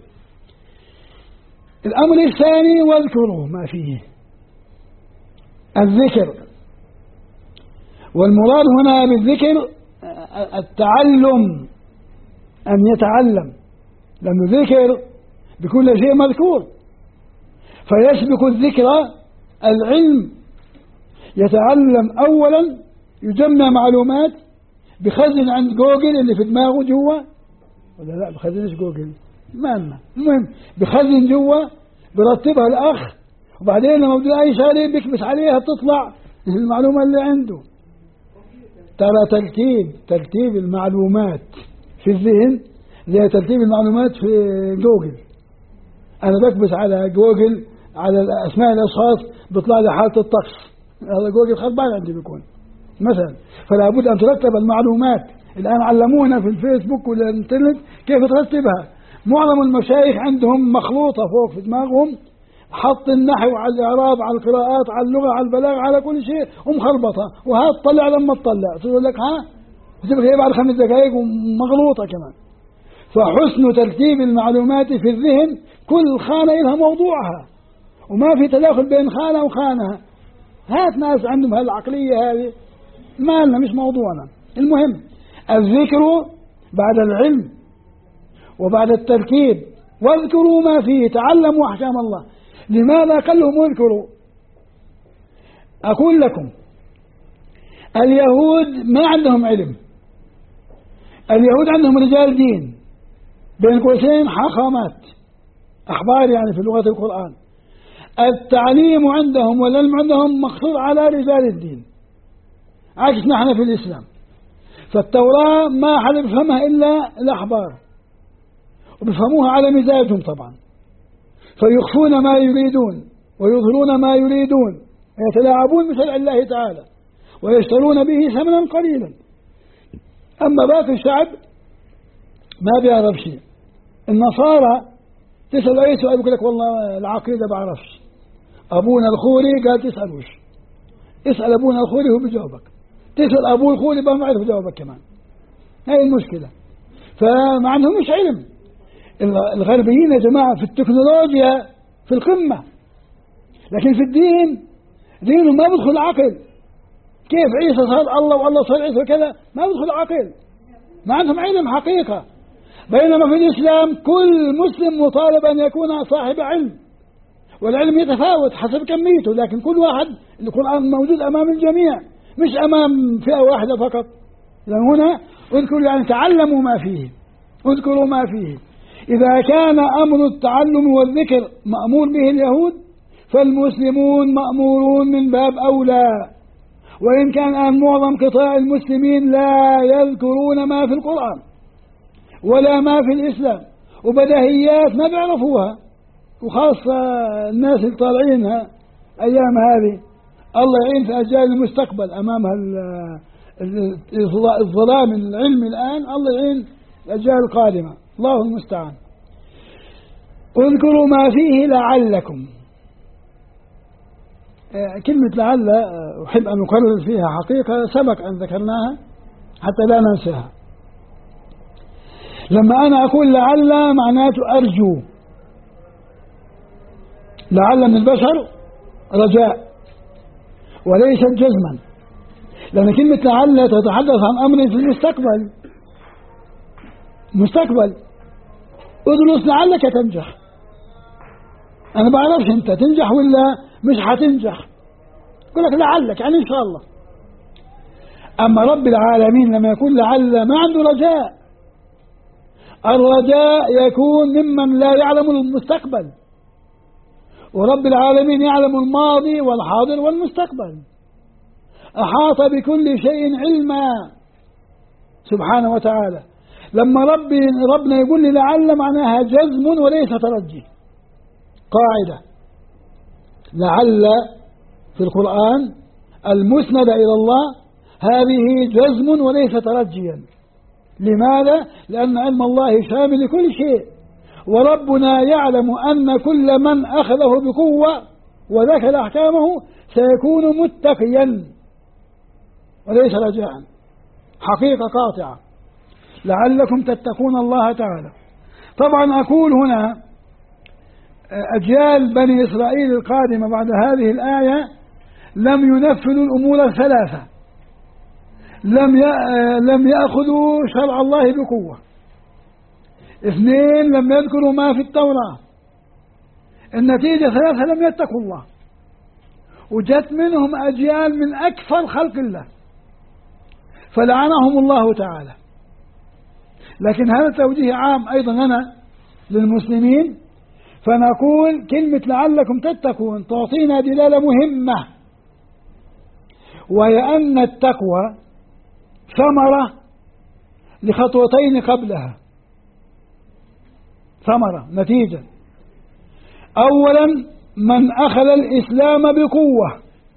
الأمر الثاني واذكروا ما فيه الذكر. والمراد هنا بالذكر التعلم، أن يتعلم، لأنه ذكر بكل شيء مذكور. فيسبق الذكر العلم. يتعلم أولا، يجمع معلومات بخزن عند جوجل اللي في دماغه جوا، ولا لا بخزنش جوجل ما لنا، المهم بخزن جوا برتبها الأخ، وبعدين لما بده أي شغلة بيكبس عليها تطلع المعلومة اللي عنده. ترى ترتيب المعلومات في الذهن زي ترتيب المعلومات في جوجل. أنا بكبس على جوجل على أسماء الأشخاص بيطلع لي حالة الطقس، هذا جوجل خربان عندي بيكون مثلا. فلا بد أن ترتب المعلومات. الآن علمونا في الفيسبوك والإنترنت كيف ترتبها. معظم المشايخ عندهم مخلوطة فوق في دماغهم، حط النحو على الإعراب على القراءات على اللغة على البلاغة على كل شيء ومخربطة، وها تطلع لما تطلع تقول لك وتبقى هي بعد 5 دقائق ومغلوطة كمان. فحسن ترتيب المعلومات في الذهن، كل خانة لها موضوعها وما في تداخل بين خانة وخانة. هات ناس عندهم هالعقلية هذه، ما لنا، مش موضوعنا. المهم الذكر بعد العلم وبعد التركيب. واذكروا ما فيه، تعلموا أحكام الله. لماذا قال لهم اذكروا؟ أقول لكم اليهود ما عندهم علم، اليهود عندهم رجال دين بين قوسين حاخامات، أحبار يعني في لغة القرآن. التعليم عندهم والعلم عندهم مقصور على رجال الدين، عكس نحن في الإسلام. فالتوراة ما حد بيفهمها إلا الأحبار، وبيفهموها على مزاجهم طبعا، فيخفون ما يريدون ويظهرون ما يريدون، يتلاعبون بشرع الله تعالى ويشترون به ثمنا قليلا. أما باقي الشعب ما بيعرف شيء. النصارى تسأل أي سؤال يقول لك والله العقيدة بعرفش، أبونا الخوري قال تسألوش، اسأل أبونا الخوري هو بجاوبك، تسأل أبو الخوري بقى ما يعرف يجاوبك كمان. هاي المشكلة. فما عندهمش علم. الغربيين يا جماعة في التكنولوجيا في القمة، لكن في الدين دينهم ما بدخل عقل. كيف عيسى صار الله والله صار عيسى وكذا؟ ما بدخل عقل، ما عندهم علم حقيقة. بينما في الإسلام كل مسلم مطالب أن يكون صاحب علم، والعلم يتفاوت حسب كميته، لكن كل واحد القرآن موجود أمام الجميع مش أمام فئة واحدة فقط. لأن هنا اذكروا يعني تعلموا ما فيه، اذكروا ما فيه. إذا كان أمر التعلم والذكر مأمور به اليهود فالمسلمون مأمورون من باب أولى، وإن كان معظم قطاع المسلمين لا يذكرون ما في القرآن ولا ما في الإسلام، وبدهيات ما بيعرفوها، وخاصة الناس اللي طالعينها أيام هذه الله يعين في أجيال المستقبل أمامها الظلام العلمي الآن، الله يعين الأجيال القادمة، الله المستعان. اذكروا ما فيه لعلكم. كلمة لعل أحب أن أكرر فيها حقيقة سبق أن ذكرناها حتى لا ننساها. لما أنا أقول لعل معناته أرجو، لعل من البشر رجاء وليست جزما، لأن كلمة لعل تتحدث عن أمر في المستقبل، مستقبل. ادرس لعلك تنجح، أنا بعرفش أنت تنجح ولا مش هتنجح، يقول لك لعلك يعني إن شاء الله. أما رب العالمين لما يكون لعل ما عنده رجاء، الرجاء يكون ممن لا يعلم المستقبل، ورب العالمين يعلم الماضي والحاضر والمستقبل، أحاط بكل شيء علما سبحانه وتعالى. لما ربنا يقول لي لعل معناها جزم وليس ترجي. قاعدة لعل في القرآن المسندة إلى الله هذه جزم وليس ترجيا. لماذا؟ لأن علم الله شامل لكل شيء، وربنا يعلم أن كل من أخذه بقوة وذكر أحكامه سيكون متقيا وليس رجاء. حقيقة قاطعة لعلكم تتقون الله تعالى. طبعا أقول هنا أجيال بني إسرائيل القادمة بعد هذه الآية لم ينفذوا الأمور الثلاثة، لم يأخذوا شرع الله بقوة. 2 لم يذكروا ما في التوراة. النتيجة 3 لم يتقوا الله، وجت منهم أجيال من أكثر خلق الله فلعنهم الله تعالى. لكن هذا توجيه عام أيضا لنا للمسلمين، فنقول كلمة لعلكم تتقون تعطينا دلالة مهمة، وهي أن التقوى ثمرة لخطوتين قبلها، ثمرة نتيجة. أولا من أخذ الإسلام بقوة.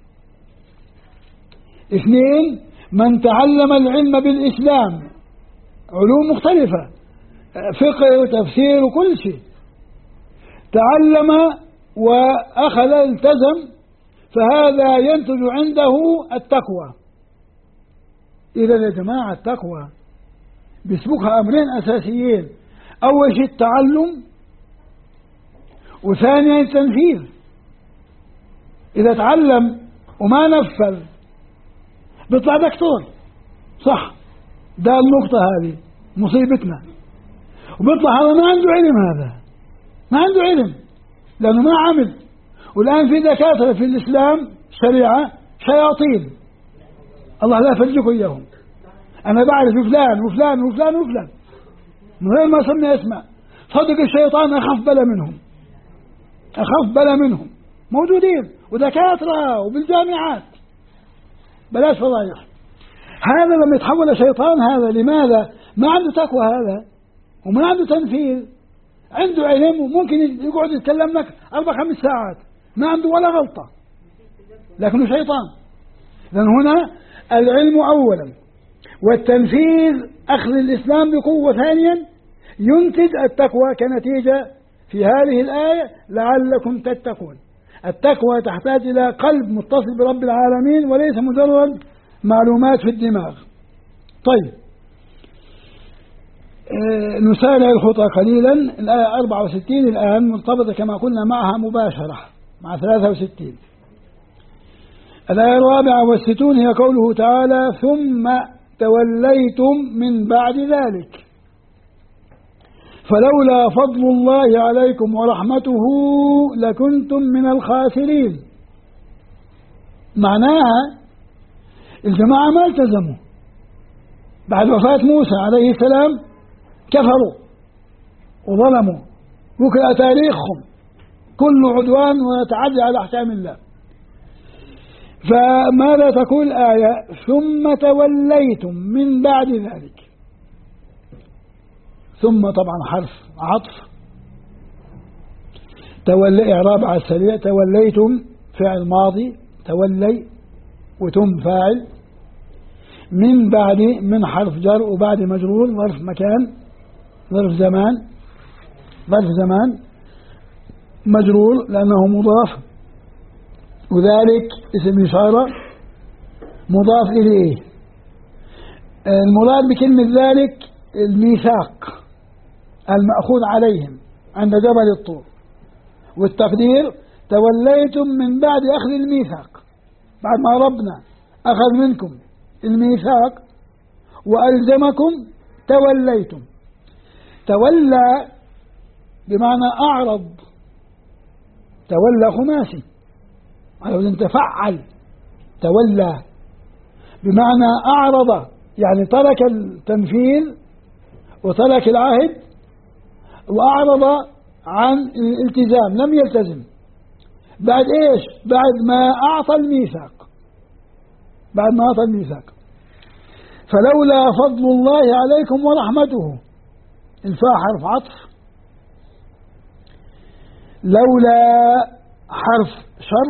2 من تعلم العلم بالإسلام، علوم مختلفة، فقه وتفسير وكل شيء، تعلم وأخذ التزم، فهذا ينتج عنده التقوى. إذا يا جماعة التقوى بيسبقها أمرين أساسيين، أول شيء التعلم، وثانيا التنفيذ. إذا تعلم وما نفذ بيطلع دكتور، صح؟ ده النقطة هذه مصيبتنا. وبيطلع هذا ما عنده علم، هذا ما عنده علم لأنه ما عمل. والآن في دكاترة في الإسلام شريعة شياطين، الله لا يفرجكم إياهم. أنا بعرف فلان وفلان وفلان وفلان من غير ما سمي اسماء، صدق الشيطان أخف بلا منهم، أخف بلا منهم موجودين، ودكاترة وبالجامعات، بلاش فضايح. هذا لما يتحول شيطان هذا، لماذا؟ ما عنده تقوى هذا، وما عنده تنفيذ. عنده علم وممكن يقعد يتكلم لك 4-5 ساعات ما عنده ولا غلطة، لكنه شيطان. لأن هنا العلم أولا، والتنفيذ أخذ الإسلام بقوة ثانيا، ينتج التقوى كنتيجة في هذه الآية لعلكم تتقون. التقوى تحتاج إلى قلب متصل برب العالمين وليس مجرد معلومات في الدماغ. طيب نسارع الخطى قليلا. الآية 64 الآن مرتبطة كما قلنا معها مباشرة مع 63. الآية 64 هي قوله تعالى: ثم توليتم من بعد ذلك فلولا فضل الله عليكم ورحمته لكنتم من الخاسرين. معناها الجماعة ما التزموا بعد وفاة موسى عليه السلام، كفروا وظلموا، وكل تاريخهم كل عدوان وتعدي على أحكام الله. فماذا تقول الآية؟ ثم توليتم من بعد ذلك. ثم طبعا حرف عطف، تولي إعراب على السريع، توليتم فعل ماضي، تولي وتم فاعل، من بعد من حرف جر وبعد مجرور، ظرف مكان، ظرف زمان مجرور لأنه مضاف، وذلك اسم إشارة مضاف إليه. المراد بكلمة ذلك الميثاق المأخوذ عليهم عند جبل الطور، والتقدير توليتم من بعد أخذ الميثاق، بعد ما ربنا أخذ منكم الميثاق وألزمكم توليتم. تولى بمعنى أعرض، تولى خماسي على وزن تفعل، تولى بمعنى أعرض، يعني ترك التنفيذ وترك العهد وأعرض عن الالتزام، لم يلتزم. بعد إيش؟ بعد ما أعطى الميثاق، بعد ما أعطى الميثاق. فلولا فضل الله عليكم ورحمته، الفاء حرف عطف، لولا حرف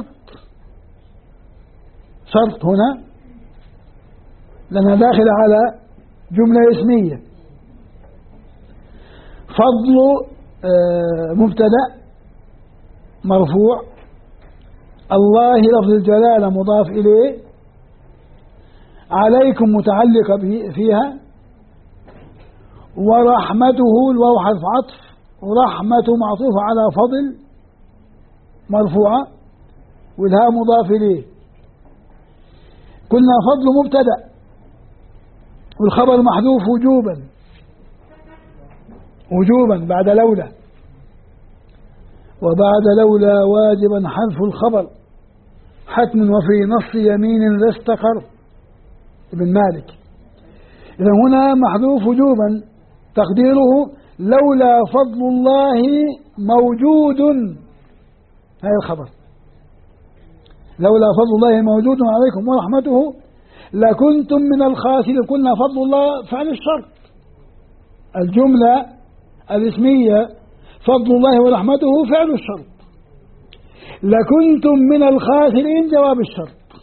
شرط هنا لأنها داخل على جملة اسمية. فضل مبتدأ مرفوع، الله لفظ الجلالة مضاف إليه، عليكم متعلقة فيها، ورحمته الواو حرف عطف، ورحمته معطوفة على فضل مرفوعة، والهاء مضاف إليه. قلنا فضل مبتدأ والخبر محذوف وجوبا بعد لولا، وبعد لولا واجبا حذف الخبر حتم وفي نص يمين ذا استقر ابن مالك. إذا هنا محذوف وجوبا، تقديره لولا فضل الله موجود، هذا الخبر، لولا فضل الله موجود عليكم ورحمته لكنتم من الخاسرين. قلنا فضل الله فعل الشرط، الجملة الاسمية فضل الله ورحمته فعل الشرط، لكنتم من الخاسرين جواب الشرط،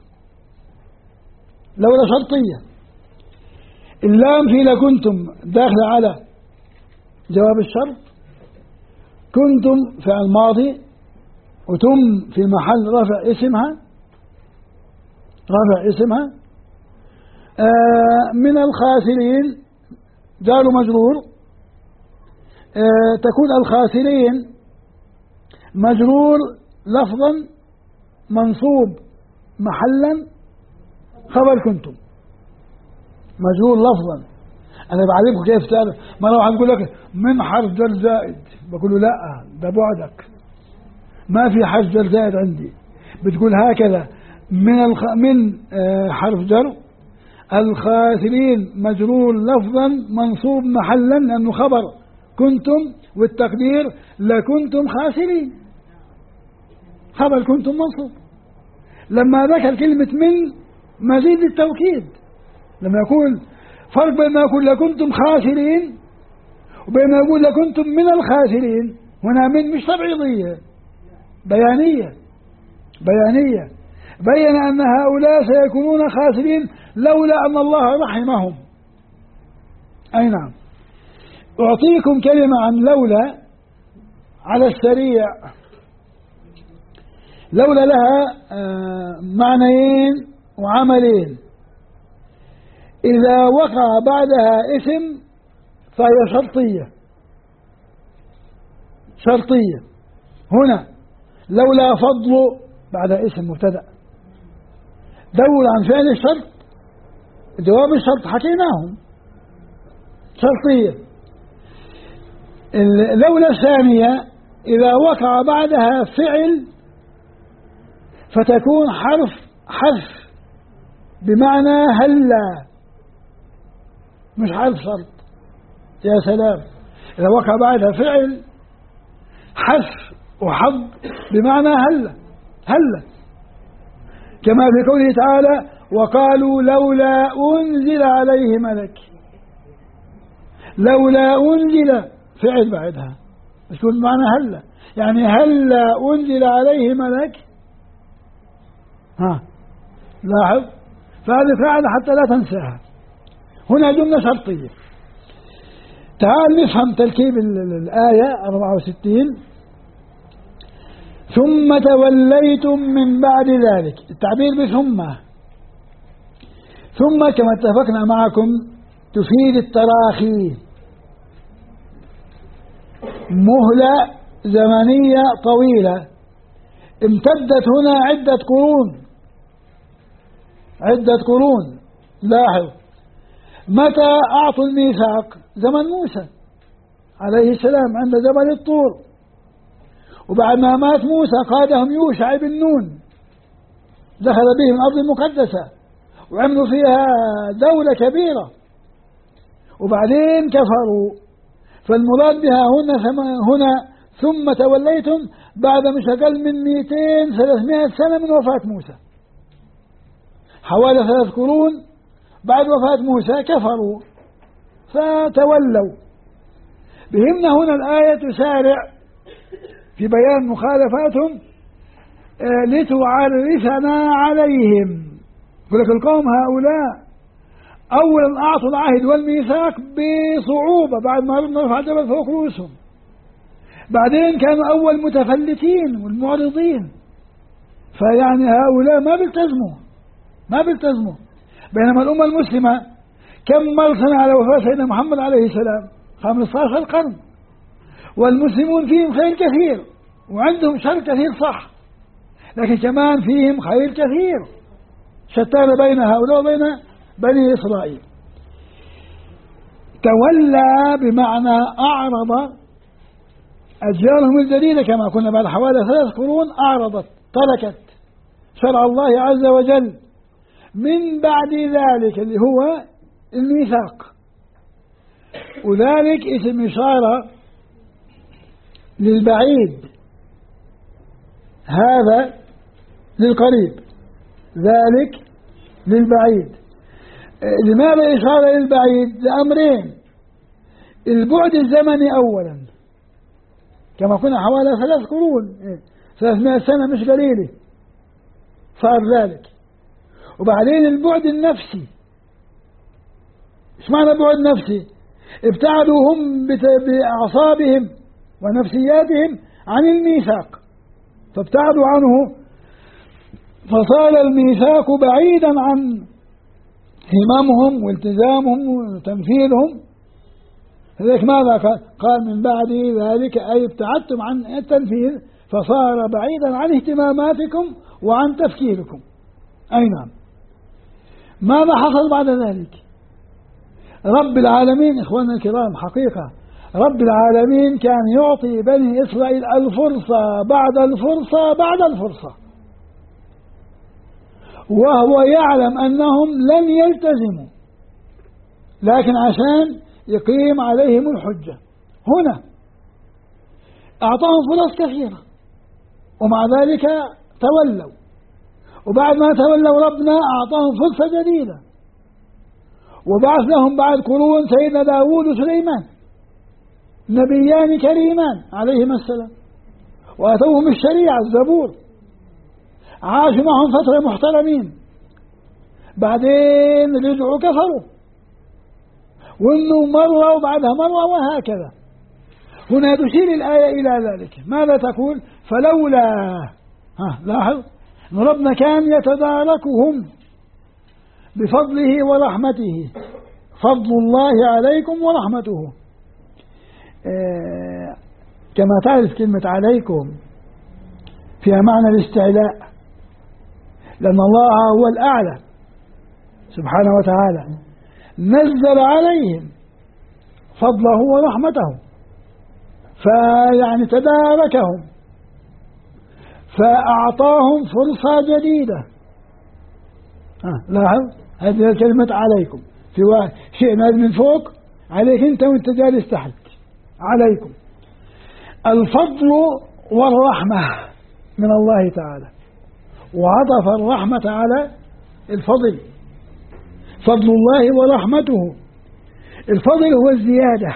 لولا شرطية. اللام في لكنتم داخل على جواب الشرط، كنتم فعل ماضي، وتم في محل رفع اسمها، من الخاسرين جار مجرور، تكون الخاسرين مجرور لفظا منصوب محلا خبر كنتم، مجرور لفظا. أنا بعلمكم كيف تعرف، ما أنا واحد يقول لك من حرف جر زائد، بقول له لا ده بعدك، ما في حرف جر زائد عندي، بتقول هكذا من حرف جر، الخاسرين مجرور لفظا منصوب محلا لأنه خبر كنتم، والتقدير لكنتم خاسرين، خبر كنتم منصوب. لما ذكر كلمة من مزيد التوكيد، لما يقول فرق بين ما يقول لكنتم خاسرين وبين ما يقول لكنتم من الخاسرين، هنا من مش تبعيضية، بيانية، بين أن هؤلاء سيكونون خاسرين لولا أن الله رحمهم. أي نعم. أعطيكم كلمة عن لولا على السريع. لولا لها معنيين وعملين. إذا وقع بعدها اسم فهي شرطية. هنا لولا فضل بعد اسم مبتدأ، دور عن فعل الشرط، جواب الشرط حكيناهم شرطية. لولا الثانية إذا وقع بعدها فعل فتكون حرف حذف بمعنى هلا، مش حرف شرط. يا سلام، إذا وقع بعدها فعل حذف وحظ بمعنى هلا هلا، كما في قوله تعالى وقالوا لولا أنزل عليه ملك. لولا أنزل فعل بعدها تكون بمعنى هلا، يعني هلا أنزل عليه ملك. لاحظ، فهذه قاعدة حتى لا تنساها. هنا جملة شرطية. تعال نفهم تركيب الآية 64. ثم توليتم من بعد ذلك، التعبير بثم. ثم كما اتفقنا معكم تفيد التراخي، مهلة زمنية طويلة امتدت هنا عدة قرون. عدة قرون. لاحظ، متى أعطوا الميثاق؟ زمن موسى عليه السلام عند جبل الطور، وبعد ما مات موسى قادهم يوشع بن نون، دخل بهم الأرض المقدسة وعملوا فيها دولة كبيرة، وبعدين كفروا. فالمراد بها هنا ثم توليتم بعد مش أقل من 200-300 سنة من وفاة موسى، حوالي 3 قرون بعد وفاة موسى كفروا فتولوا. بهمنا هنا الآية تسارع في بيان مخالفاتهم لتعرفنا عليهم. يقول لك القوم هؤلاء أولا أعطوا العهد والميثاق بصعوبة بعد ما رفع الجبل فوق رؤوسهم، بعدين كانوا أول متفلتين والمعرضين، فيعني هؤلاء ما بيلتزموا. بينما الأمة المسلمة كم مر سنة على وفاة سيدنا محمد عليه السلام؟ 15 قرن، والمسلمون فيهم خير كثير وعندهم شر كثير صح، لكن كمان فيهم خير كثير، شتان بين هؤلاء وبين بني إسرائيل. تولى بمعنى أعرض أجيالهم الجديدة، كما كنا بعد حوالي 3 قرون أعرضت، تركت شرع الله عز وجل من بعد ذلك اللي هو الميثاق. وذلك اسم إشارة للبعيد، هذا للقريب، ذلك للبعيد. لماذا إشارة للبعيد؟ لأمرين: البعد الزمني أولا، كما كنا حوالي 3 قرون 300 سنة مش قليلة صار ذلك. وبعدين البعد النفسي. ايش معنى بعد نفسي؟ ابتعدوا هم بأعصابهم ونفسياتهم عن الميثاق فابتعدوا عنه، فصار الميثاق بعيدا عن هممهم والتزامهم وتنفيذهم. لذلك ماذا قال من بعد ذلك؟ أي ابتعدتم عن التنفيذ فصار بعيدا عن اهتماماتكم وعن تفكيركم. أي نعم. ماذا حصل بعد ذلك؟ رب العالمين إخواننا الكرام، حقيقة رب العالمين كان يعطي بني إسرائيل الفرصة بعد الفرصة بعد الفرصة، وهو يعلم أنهم لن يلتزموا، لكن عشان يقيم عليهم الحجة هنا أعطاهم فرص كثيرة، ومع ذلك تولوا. وبعد ما تولوا ربنا أعطاهم فرصة جديدة، وبعث لهم بعد قرون سيدنا داود وسليمان نبيان كريمان عليهما السلام، وأتوهم الشريعة الزبور، عاشوا معهم فترة محترمين، بعدين رجعوا كفروا، وإنه مرة وبعدها مرة وهكذا. هنا تشير الآية إلى ذلك. ماذا تقول؟ فلولا، لاحظ أن ربنا كان يتداركهم بفضله ورحمته، فضل الله عليكم ورحمته. كما تعرف كلمة عليكم فيها معنى الاستعلاء، لأن الله هو الأعلى سبحانه وتعالى، نزل عليهم فضله ورحمته، فيعني تداركهم، فأعطاهم فرصة جديدة. لاحظ هذه الكلمة عليكم، في شيء نازل من فوق عليك أنت وأنت جالس تحت، عليكم الفضل والرحمة من الله تعالى، وعطف الرحمة على الفضل، فضل الله ورحمته. الفضل هو الزيادة،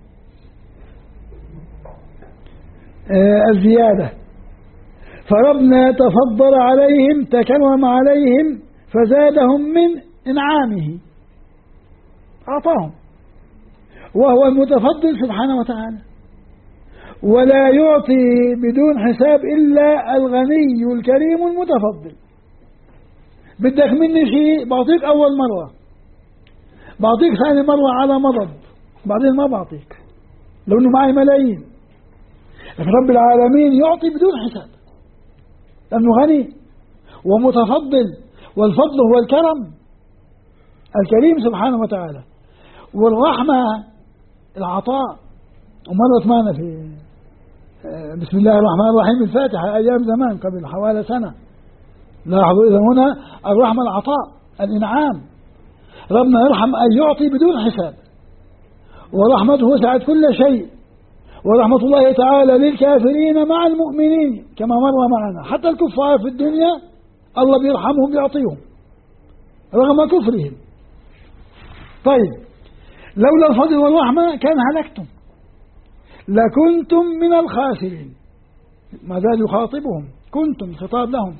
الزيادة، فربنا تفضل عليهم، تكرم عليهم، فزادهم من إنعامه، أعطاهم، وهو المتفضل سبحانه وتعالى، ولا يعطي بدون حساب إلا الغني الكريم المتفضل. بدك مني شيء بعطيك أول مرة، بعطيك ثاني مرة على مضض، بعدين ما بعطيك لو أنه معي ملايين. لكن رب العالمين يعطي بدون حساب لأنه غني ومتفضل، والفضل هو الكرم الكريم سبحانه وتعالى، والرحمة العطاء. ومرت معنا في بسم الله الرحمن الرحيم الفاتحة أيام زمان قبل حوالي سنة. لاحظوا إذا هنا الرحمة العطاء الإنعام، ربنا يرحم أن يعطي بدون حساب، ورحمته وسعت كل شيء، ورحمة الله تعالى للكافرين مع المؤمنين كما مر معنا. حتى الكفار في الدنيا الله بيرحمهم بيعطيهم رغم كفرهم. طيب لولا الفضل والرحمة كان هلكتم، لكنتم من الخاسرين. ما زال يخاطبهم، كنتم خطاب لهم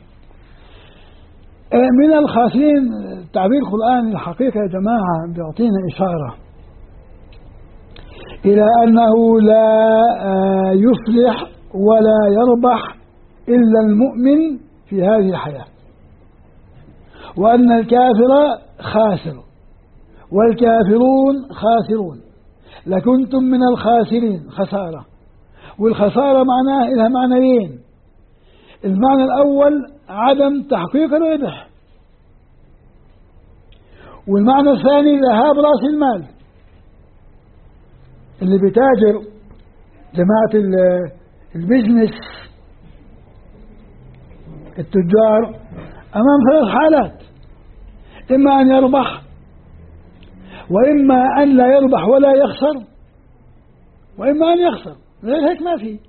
من الخاسرين. تعبير القرآن الحقيقة يا جماعة بيعطينا إشارة إلى أنه لا يفلح ولا يربح إلا المؤمن في هذه الحياة، وأن الكافر خاسر والكافرون خاسرون. لكنتم من الخاسرين، خسارة، والخسارة معناها لها معنيين. المعنى الأول عدم تحقيق الربح، والمعنى الثاني ذهاب رأس المال. اللي بيتاجر جماعة البزنس التجار أمام ثلاث حالات: إما أن يربح، وإما أن لا يربح ولا يخسر، وإما أن يخسر. غير هيك ما في.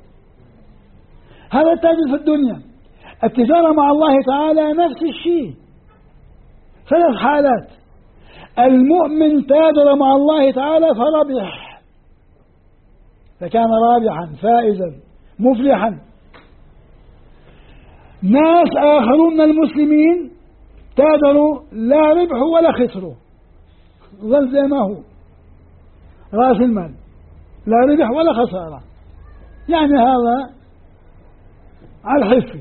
هذا التاجر في الدنيا. التجارة مع الله تعالى نفس الشيء، ثلاث حالات: المؤمن تاجر مع الله تعالى فربح، فكان رابحا فائزا مفلحا. ناس آخرون من المسلمين تاجروا لا ربحوا ولا خسروا، ظل زي ما هو رأس المال، لا ربح ولا خسارة، يعني هذا على الحفي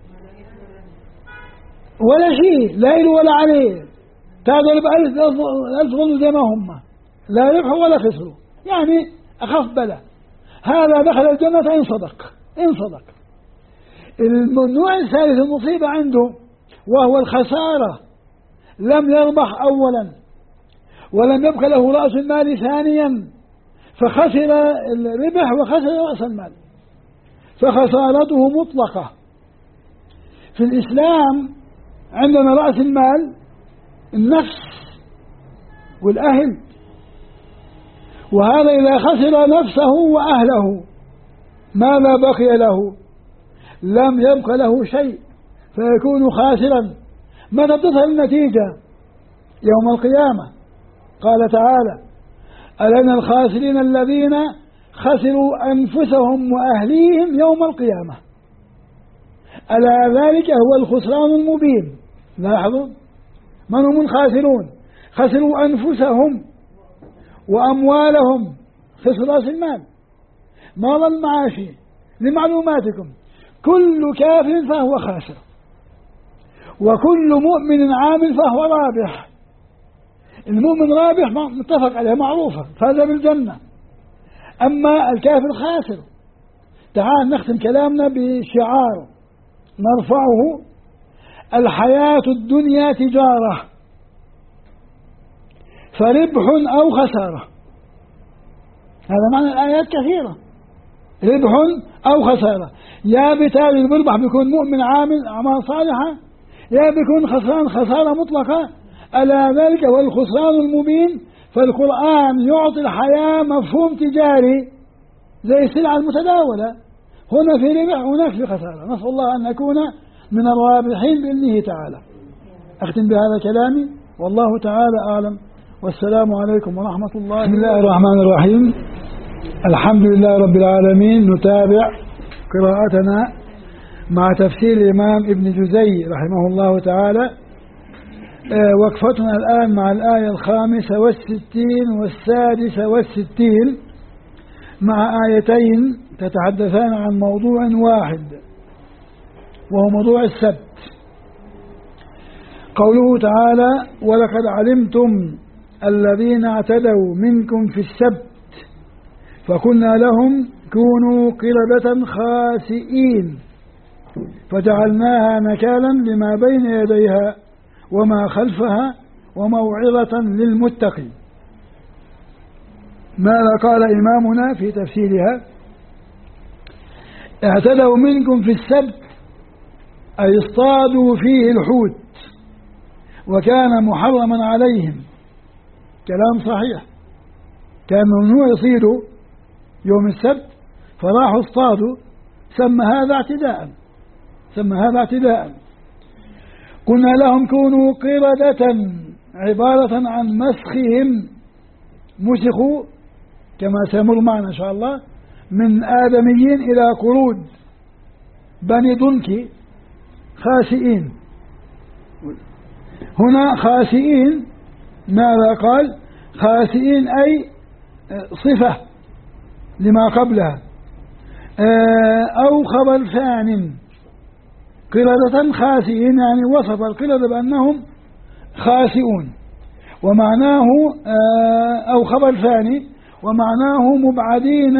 ولا شيء، لا إله ولا عليه، تاجر ب1000 ظل زي ما هم، لا ربح ولا خسروا، يعني أخف بلا. هذا دخل الجنة إن صدق، إن صدق. النوع الثالث المصيبة عنده وهو الخسارة، لم يربح أولا ولم يبقى له رأس المال ثانيا، فخسر الربح وخسر رأس المال، فخسارته مطلقة. في الإسلام عندنا رأس المال النفس والأهل، وهذا إذا خسر نفسه وأهله ماذا بقي له؟ لم يبق له شيء، فيكون خاسرا. متى تظهر النتيجة؟ يوم القيامة. قال تعالى: ألن الخاسرين الذين خسروا أنفسهم وأهليهم يوم القيامة، ألا ذلك هو الخسران المبين. لاحظوا من هم الخاسرون؟ خسروا أنفسهم وأموالهم، خسر رأس المال، مال المعاشي. لمعلوماتكم كل كافر فهو خاسر، وكل مؤمن عامل فهو رابح. المؤمن رابح متفق عليه، معروفة، فاز بالجنة. أما الكافر خاسر. تعال نختم كلامنا بشعار نرفعه: الحياة الدنيا تجارة، فربح أو خسارة. هذا معنى الآيات كثيرة، ربح أو خسارة. يا بالتالي الربح بيكون مؤمن عامل أعمال صالحة، يا بيكون خسران خسارة مطلقة. ألا ذلك والخسران المبين. فالقرآن يعطي الحياة مفهوم تجاري زي السلعة المتداولة، هنا في ربح هناك في خسارة. نسأل الله أن نكون من الرابحين بإذنه تعالى. أختم بهذا كلامي، والله تعالى أعلم، والسلام عليكم ورحمة الله. بسم الله الرحمن الرحيم. الحمد لله رب العالمين. نتابع قراءتنا مع تفسير الإمام ابن جزي رحمه الله تعالى. وقفتنا الآن مع الآية 65 و66 مع آيتين تتحدثان عن موضوع واحد، وهو موضوع السبت. قوله تعالى: ولقد علمتم الذين اعتدوا منكم في السبت فقلنا لهم كونوا قردة خاسئين فجعلناها نكالا لما بين يديها وما خلفها وموعظة للمتقين. ماذا قال إمامنا في تفسيرها؟ اعتدوا منكم في السبت أي اصطادوا فيه الحوت وكان محرما عليهم. كلام صحيح، كان ممنوع يصيدوا يوم السبت فراحوا اصطادوا، سمى هذا اعتداء. قلنا لهم كونوا قردة، عبارة عن مسخهم، مسخوا كما سيمر معنا إن شاء الله من آدميين إلى قرود بني دنكي خاسئين. هنا خاسئين، ماذا قال؟ خاسئين أي صفة لما قبلها، أو خبر ثان. قردة خاسئين يعني وصف القردة بأنهم خاسئون، ومعناه أو خبر ثاني ومعناه مبعدين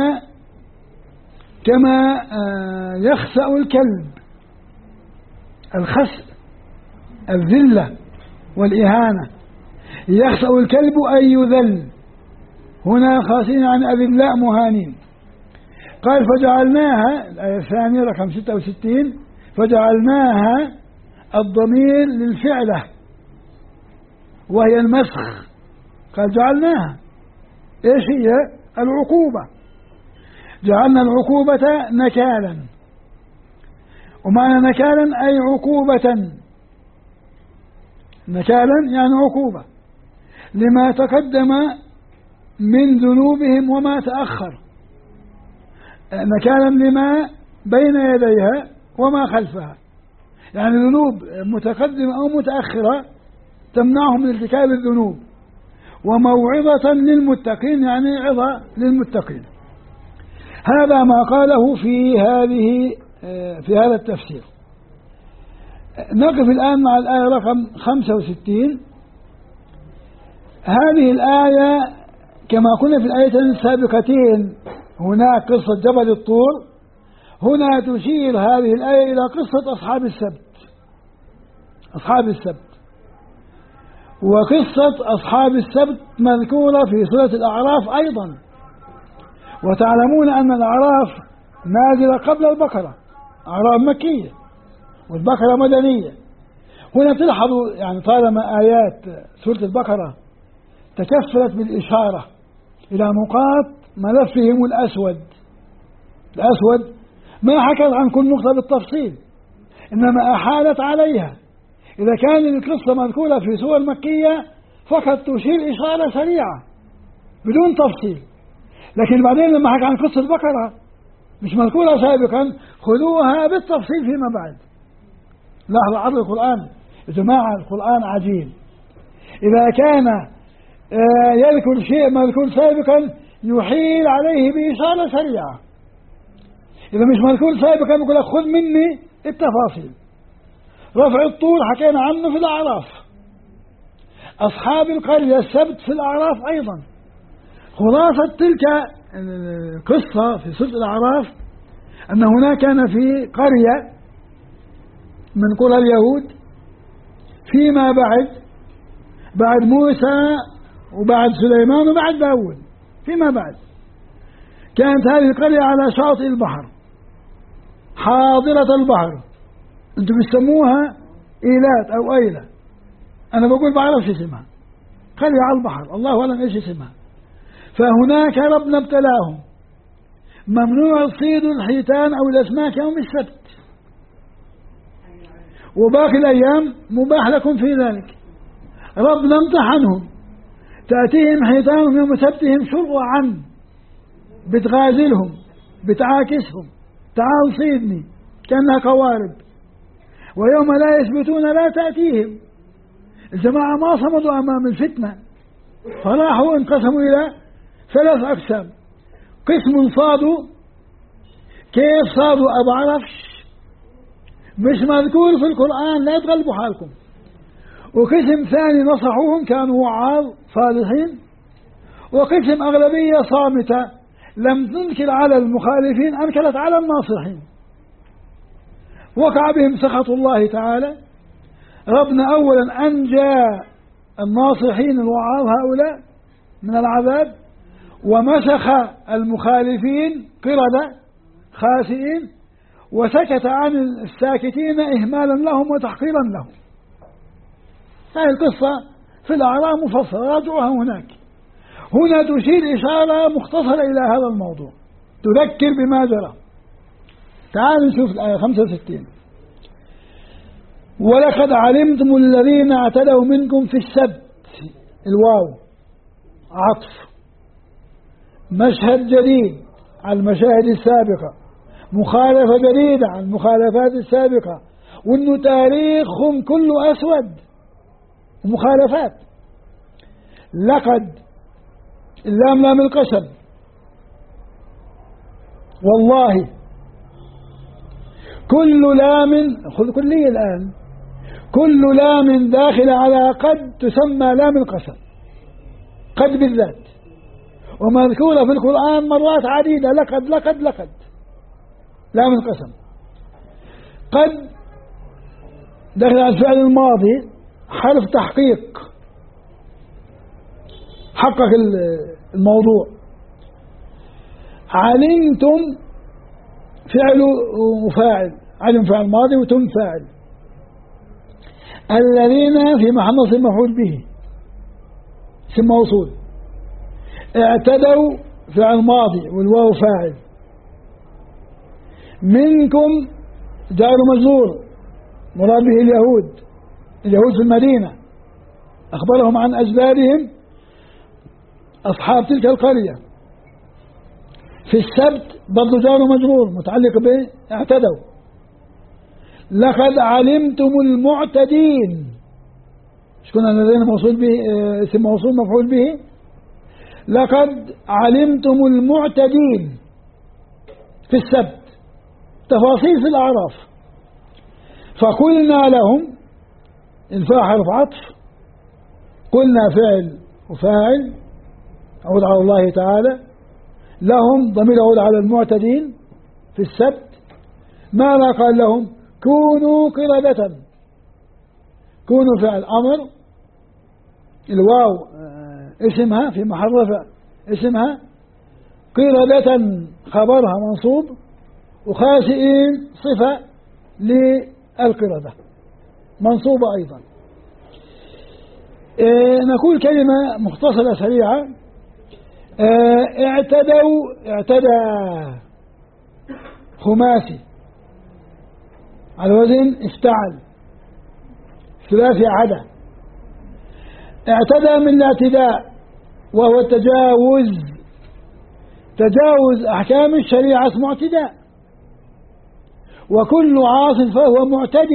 كما يخسأ الكلب. الخسء الذلة والإهانة، يخسأ الكلب أي يذل. هنا خاسئين عن أذلاء مهانين. قال فجعلناها، الآية الثانية رقم 66، فجعلناها الضمير للفعلة وهي المسخ. قال جعلناها، ايش هي؟ العقوبة. جعلنا العقوبة نكالا، ومعنى نكالا أي عقوبة. نكالا يعني عقوبة لما تقدم من ذنوبهم وما تأخر، نكالا لما بين يديها وما خلفها، يعني ذنوب متقدمة أو متأخرة تمنعهم من ارتكاب الذنوب. وموعظة للمتقين يعني عظة للمتقين. هذا ما قاله في هذا التفسير. نقف الآن مع الآية رقم 65. هذه الآية كما قلنا في الآيتين السابقتين، هناك قصة جبل الطور، هنا تشير هذه الآية إلى قصة أصحاب السبت. وقصة أصحاب السبت مذكورة في سورة الأعراف أيضا. وتعلمون أن الأعراف نازلة قبل البقرة، أعراف مكية والبقرة مدنية. هنا تلاحظوا يعني طالما آيات سورة البقرة تكفلت بالإشارة إلى نقاط ملفهم الأسود ما حكت عن كل نقطة بالتفصيل، إنما أحالت عليها. إذا كان القصة مذكورة في سور مكية فقط تشير إشارة سريعة بدون تفصيل، لكن بعدين لما حكى عن قصة البقرة مش مذكورة سابقا، خذوها بالتفصيل فيما بعد. لاحظوا عرض القرآن يا جماعة، القرآن عجيب. إذا كان يذكر شيء مذكور سابقا يحيل عليه بإشارة سريعة، إذا مش مذكور سابقا يقول لك خذ مني التفاصيل. رفع الطور حكينا عنه في الأعراف، أصحاب القرية السبت في الأعراف أيضا. خلاصة تلك القصة في سورة الأعراف أن هناك كان في قرية من قرى اليهود فيما بعد موسى وبعد سليمان وبعد داود، فيما بعد كانت هذه القرية على شاطئ البحر حاضرة البحر. انتم بتسموها إيلات أو أيلة، أنا بقول بعرفش اسمها، قرية على البحر الله أعلم إيش اسمها. فهناك ربنا ابتلاهم، ممنوع صيد الحيتان أو الأسماك يوم السبت، وباقي الأيام مباح لكم في ذلك. ربنا امتحنهم، تأتيهم حيتانهم يوم سبتهم شرعا، بتغازلهم بتعاكسهم، تعال صيدني كأنها قوارب. ويوم لا يثبتون لا تأتيهم. الجماعة ما صمدوا أمام الفتنة، فراحوا انقسموا إلى 3 أقسام. قسم صادوا، كيف صادوا أبعرفش، مش مذكور في القرآن، لا تغلبوا حالكم. وقسم ثاني نصحوهم، كانوا وعاظ صالحين. وقسم أغلبية صامتة لم تنكر على المخالفين، أنكرت على الناصحين، وقع بهم سخط الله تعالى. ربنا أولا أنجى الناصحين الوعاظ هؤلاء من العذاب، ومسخ المخالفين قردة خاسئين، وسكت عن الساكتين إهمالا لهم وتحقيرا لهم. هذه القصة في الأعراف مفصلة، راجعوها هناك. هنا تشير إشارة مختصرة إلى هذا الموضوع، تذكر بما جرى. تعالوا نشوف الآية 65. ولقد علمتم الذين اعتدوا منكم في السبت، الواو عطف، مشهد جديد على المشاهد السابقة، مخالفة جديدة عن المخالفات السابقة، وإنه تاريخهم كله أسود ومخالفات. لقد اللام لام القسم، والله كل لام، خذ كلية الآن، كل لام داخل على قد تسمى لام القسم، قد بالذات، ومذكورة في القرآن مرات عديدة. لقد لام القسم. قد داخل على الفعل الماضي، حرف تحقيق، حقق الموضوع. علمتم فعل وفاعل، علم فعل ماضي وتم فاعل. الذين في محل نصب مفعول به اسم موصول. اعتدوا فعل ماضي والواو فاعل. منكم جار مجرور مراد به اليهود في المدينة، أخبرهم عن أجدادهم أصحاب تلك القرية. في السبت برضو جار مجرور متعلق به اعتدوا. لقد علمتم المعتدين، شكون الذين موصول به اسم موصول مفعول به. لقد علمتم المعتدين في السبت، تفاصيل في الأعراف. فقلنا لهم، الفاء حرف عطف، قلنا فعل وفاعل يعود على الله تعالى، لهم ضمير يعود على المعتدين في السبت. ماذا قال لهم؟ كونوا قردة، كونوا فعل أمر، الواو اسمها في محل رفع اسمها، قردة خبرها منصوب، وخاسئين صفة للقردة منصوبة أيضا. نقول كلمة مختصرة سريعة. اعتدى خماسي على وزن افتعل، ثلاثي عدا. اعتدى من الاعتداء وهو التجاوز، تجاوز أحكام الشريعة اسمه اعتداء. وكل عاص فهو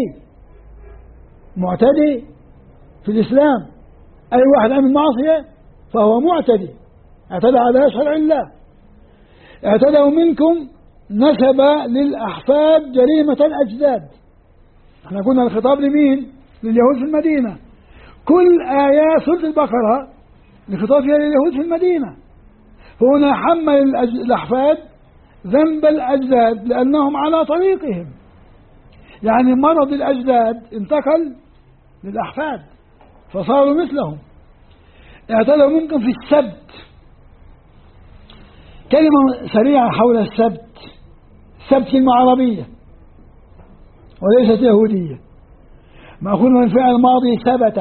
معتدي في الإسلام، أي واحد عمل معصية فهو معتدي، اعتدى على شرع الله. اعتدوا منكم نسب للأحفاد جريمة الأجداد. احنا قلنا الخطاب لمين؟ لليهود في المدينة. كل آيات سورة البقرة الخطاب فيها لليهود في المدينة. هنا حمل الأحفاد ذنب الأجداد لأنهم على طريقهم، يعني مرض الأجداد انتقل للأحفاد فصاروا مثلهم. اعتدوا منكم في السبت. كلمة سريعة حول السبت. السبت كلمة عربية وليست يهودية، مأخوذ من فعل ماضي ثبت،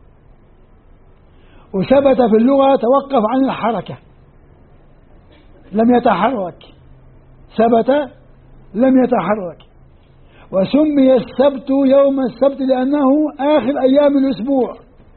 وثبت في اللغة توقف عن الحركة، لم يتحرك. ثبت لم يتحرك. وسمي السبت يوم السبت لأنه آخر أيام الأسبوع،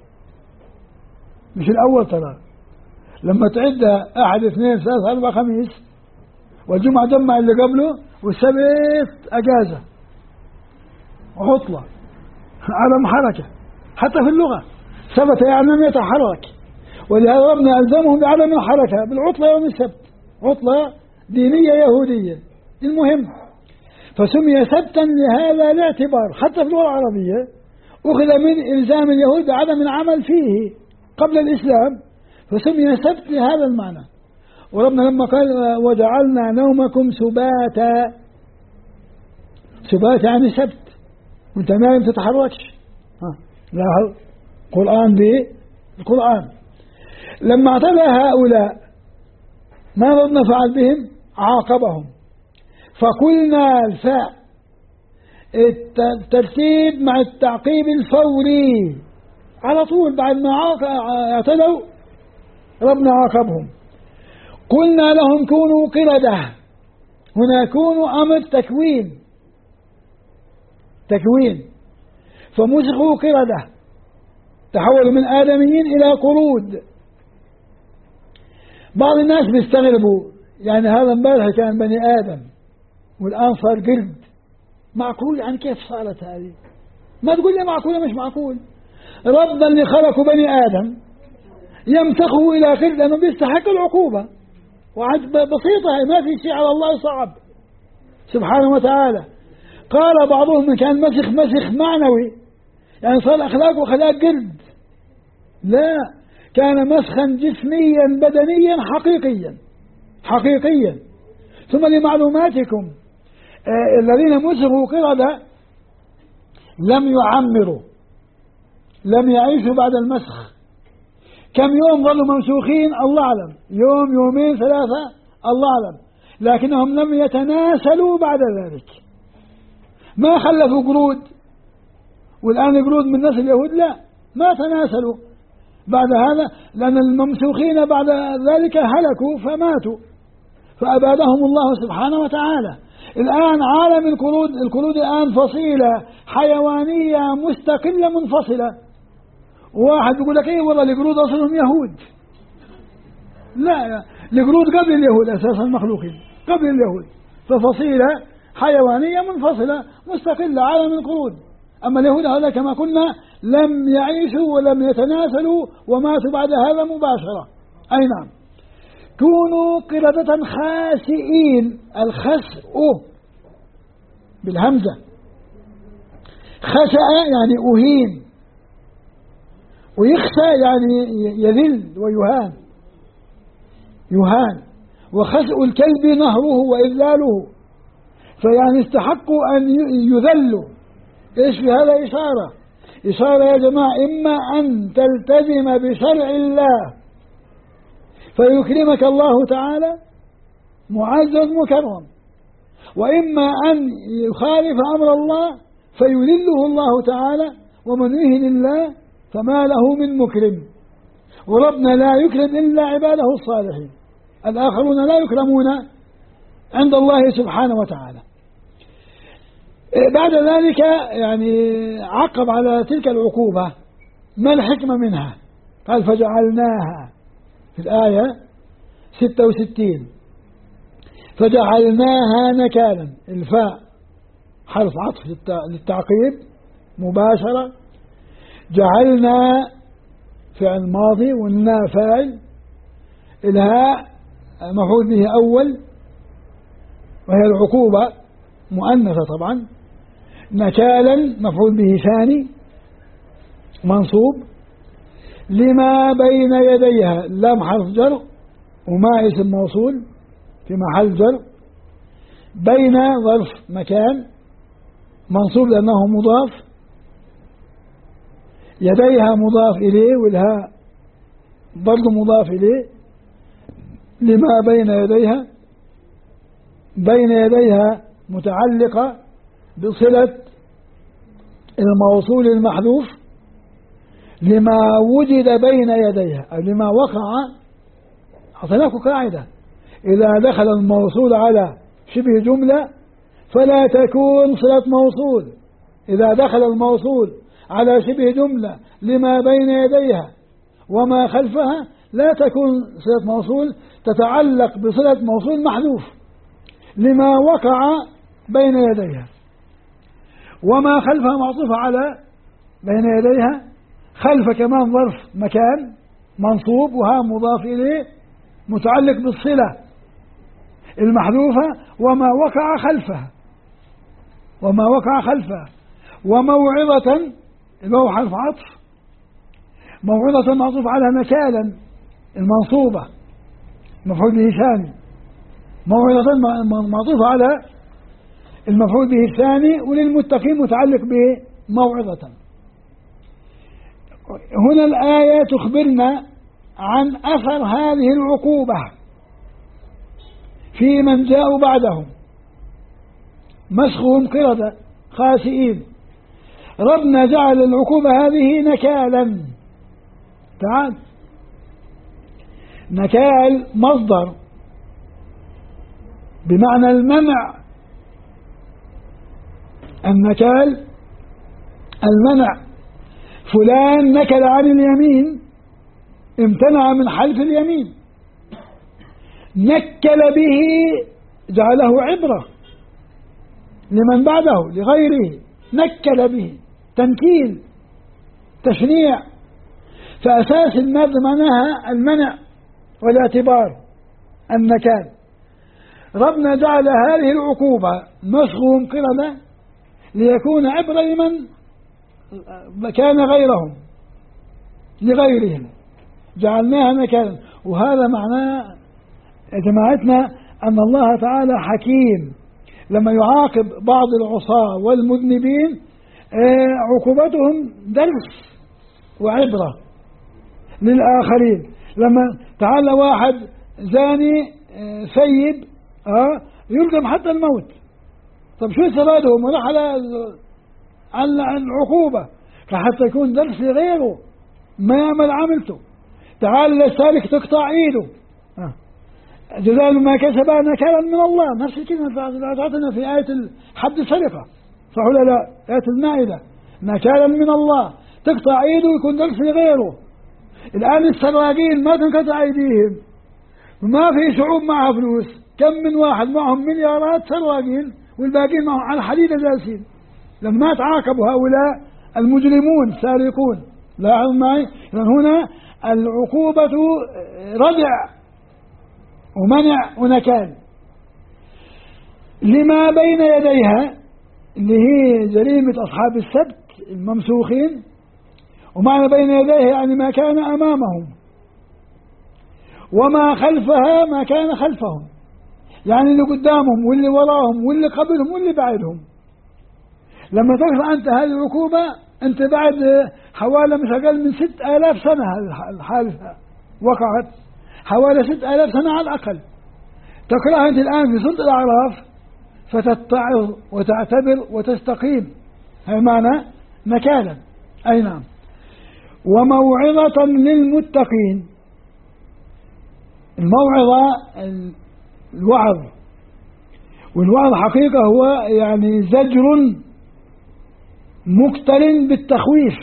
مش الأول. ترى لما تعد 1 2 3 4 5 والجمعة جمع اللي قبله والسبت أجازة وعطلة، عدم حركة. حتى في اللغة ثبت يعني لم يتحرك، ولهذا ربنا ألزمهم بعدم الحركة بالعطلة يوم السبت، عطلة دينية يهودية. المهم فسمي سبتا لهذا الاعتبار. حتى في اللغة العربية أخذ من إلزام اليهود بعدم العمل فيه قبل الإسلام، فسمي سبت لهذا المعنى. وربنا لما قال وجعلنا نومكم سباتا، سبات يعني سبت وانت نايم تتحركش. لا القرآن بالقرآن. لما اعتدى هؤلاء ما ربنا فعل بهم؟ عاقبهم. فقلنا الفاء الترتيب مع التعقيب الفوري على طول بعد ما اعتدوا ربنا عاقبهم. قلنا لهم كونوا قردة. هنا كونوا أمر تكوين فمسخوا قردة، تحولوا من آدميين إلى قرود. بعض الناس بيستغربوا، يعني هذا امبارح كان بني آدم والآن صار قرد، معقول؟ يعني كيف صارت هذه؟ ما تقول لي معقولة مش معقول. ربنا اللي خلقوا بني آدم يمسخه إلى قرد لأنه بيستحق العقوبة، وعد بسيطة، ما في شيء على الله صعب سبحانه وتعالى. قال بعضهم من كان مسخ معنوي، يعني صار أخلاقه أخلاق قرد. لا، كان مسخا جسميا بدنيا حقيقيا. ثم لمعلوماتكم الذين مسخوا قردة لم يعمروا، لم يعيشوا بعد المسخ. كم يوم ظلوا ممسوخين الله أعلم، يوم يومين 3 الله أعلم، لكنهم لم يتناسلوا بعد ذلك. ما خلفوا قرود والآن قرود من نسل اليهود، لا، ما تناسلوا بعد هذا، لأن الممسوخين بعد ذلك هلكوا فماتوا فأبادهم الله سبحانه وتعالى. الآن عالم القرود الآن فصيلة حيوانية مستقلة منفصلة. واحد يقول لك ايه والله القرود اصلهم يهود. لا، القرود قبل اليهود اساسا مخلوقين قبل اليهود، ففصيلة حيوانية منفصلة مستقلة عالم القرود. اما اليهود هذا كما قلنا لم يعيشوا ولم يتناسلوا وماتوا بعد هذا مباشرة. اي نعم. كونوا قردة خاسئين. الخسء بالهمزة، خسأ يعني أهين، ويخسى يعني يذل ويهان. وخسء الكلب نهره وإذلاله، فيعني استحقوا أن يذلوا. إيش في هذا إشارة يا جماعة، إما أن تلتزم بشرع الله فيكرمك الله تعالى معزز مكرم، وإما أن يخالف أمر الله فيذله الله تعالى، ومن يهن الله فما له من مكرم. وربنا لا يكرم إلا عباده الصالحين، الآخرون لا يكرمون عند الله سبحانه وتعالى. بعد ذلك يعني عقب على تلك العقوبة. ما الحكمة منها؟ قال فجعلناها في الآية 66 فجعلناها نكالا. الفاء حرف عطف للتعقيب مباشرة، جعلنا فعل ماضي والنا فاعل، الهاء مفعول به أول وهي العقوبة مؤنثة طبعا، نكالا مفعول به ثاني منصوب، لما بين يديها لام حرف جر وما اسم موصول في محل جر، بين ظرف مكان منصوب لأنه مضاف، يديها مضاف إليه والهاء برضه مضاف إليه لما بين يديها متعلقة بصلة الموصول المحذوف لما وجد بين يديها أو لما وقع. أعطيناكم قاعدة: إذا دخل الموصول على شبه جملة فلا تكون صلة موصول. إذا دخل الموصول على شبه جملة لما بين يديها وما خلفها لا تكون صلة موصول، تتعلق بصلة موصول محذوف لما وقع بين يديها. وما خلفها معطوفة على بين يديها، خلف كمان ظرف مكان منصوب وها مضاف إليه متعلق بالصلة المحذوفة وما وقع خلفها. وموعظة الواو حرف عطف، موعظة معطوف على نكالا المنصوبة مفعول به ثاني، موعظة معطوفة على المفعول به الثاني، وللمتقين متعلق بموعظة. هنا الآية تخبرنا عن أثر هذه العقوبة في من جاءوا بعدهم، مسخهم قردة خاسئين. ربنا جعل العقوبة هذه نكالا. تعال، نكال مصدر بمعنى المنع. النكال المنع، فلان نكل عن اليمين، امتنع من حلف اليمين. نكل به جعله عبرة لمن بعده لغيره، نكل به تنكيل تشنيع. فأساس المادة معناها المنع والاعتبار النكال. ربنا جعل هذه العقوبة مسخهم قردة ليكون عبرة لمن كان لغيرهم، جعلناها نكالا. وهذا معناه يا جماعتنا أن الله تعالى حكيم لما يعاقب بعض العصاة والمذنبين، عقوبتهم درس وعبرة للآخرين. لما تعالى واحد زاني سيب يلزم حتى الموت، طب شو استفادهم؟ وراح على العقوبة حتى يكون درس لغيره ما يعمل عملته. تعال للسارق تقطع ايده، جزاء ما كسب نكالا من الله. نفس الكلمة تعطينا في آية حد السرقة، صح ولا لا؟ آية المائدة، نكالا من الله، تقطع ايده ويكون درس لغيره. الآن السراقين ما تنقطع ايديهم، وما في شعوب معها فلوس، كم من واحد معهم مليارات سراقين والباقيين معهم على حديدة جالسين. لما تعاقبوا هؤلاء المجرمون السارقون، لاحظوا معي، هنا العقوبة ردع ومنع ونكال لما بين يديها اللي هي جريمة أصحاب السبت الممسوخين. ومعنى بين يديها يعني ما كان أمامهم، وما خلفها ما كان خلفهم، يعني اللي قدامهم واللي وراهم واللي قبلهم واللي بعدهم. لما تقرأ أنت هذه العقوبة أنت بعد حوالي مش أقل من 6000 سنة الحادثة وقعت، حوالي 6000 سنة على الأقل. تقرأها أنت الآن في سورة الأعراف فتتعظ وتعتبر وتستقيم. هذا معنى نكالا. أي نعم. وموعظة للمتقين. الموعظة الوعظ، والوعظ حقيقة هو يعني زجر مقترن بالتخويف.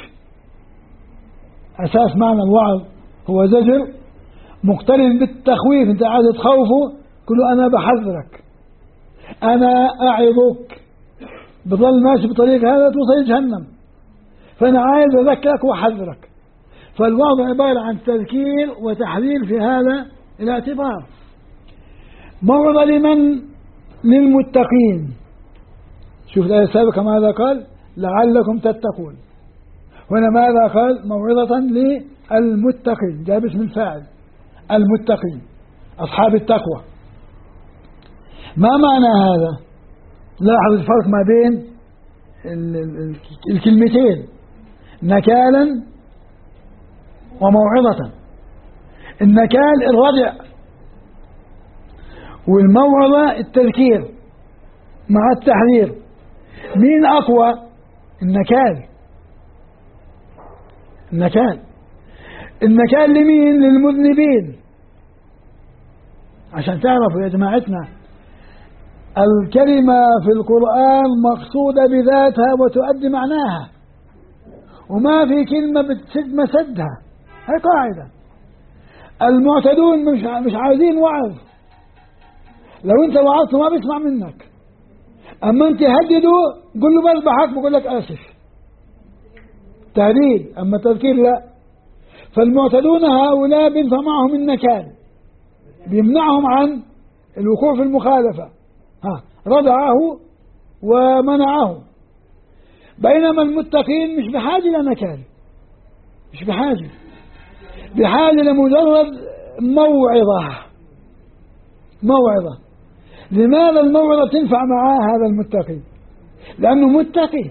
أساس معنى الوعظ هو زجر مقترن بالتخويف. أنت عايز تخوفه، قل له أنا بحذرك، أنا أعظك، بظل ماشي بطريق هذا توصل جهنم، فأنا عايز أذكرك وأحذرك. فالوعظ عبارة عن تذكير وتحذير في هذا الاعتبار. موعظة للمتقين. شوف الآية السابقة ماذا قال؟ لعلكم تتقون. هنا ماذا قال؟ موعظة للمتقين، جاء باسم الفاعل المتقين أصحاب التقوى. ما معنى هذا؟ لاحظ الفرق ما بين الكلمتين. نكالا وموعظة. النكال الردع، والموعظة التذكير مع التحذير. مين أقوى؟ النكال. النكال لمين؟ للمذنبين. عشان تعرفوا يا جماعتنا الكلمة في القرآن مقصودة بذاتها وتؤدي معناها، وما في كلمة بتسد مسدها. هي قاعدة. المعتدون مش عايزين وعظ، لو انت وعظته ما بيسمع منك، اما انت هدده قل له بذبحك بقول لك اسف، تهديد. اما تذكير لا. فالمعتدون هؤلاء بينفع معهم النكال، بيمنعهم عن الوقوع في المخالفة، ردعه ومنعه. بينما المتقين مش بحاجة لنكال، مش بحاجة لمجرد موعظة. لماذا الموعظة تنفع معاه هذا المتقي؟ لأنه متقي،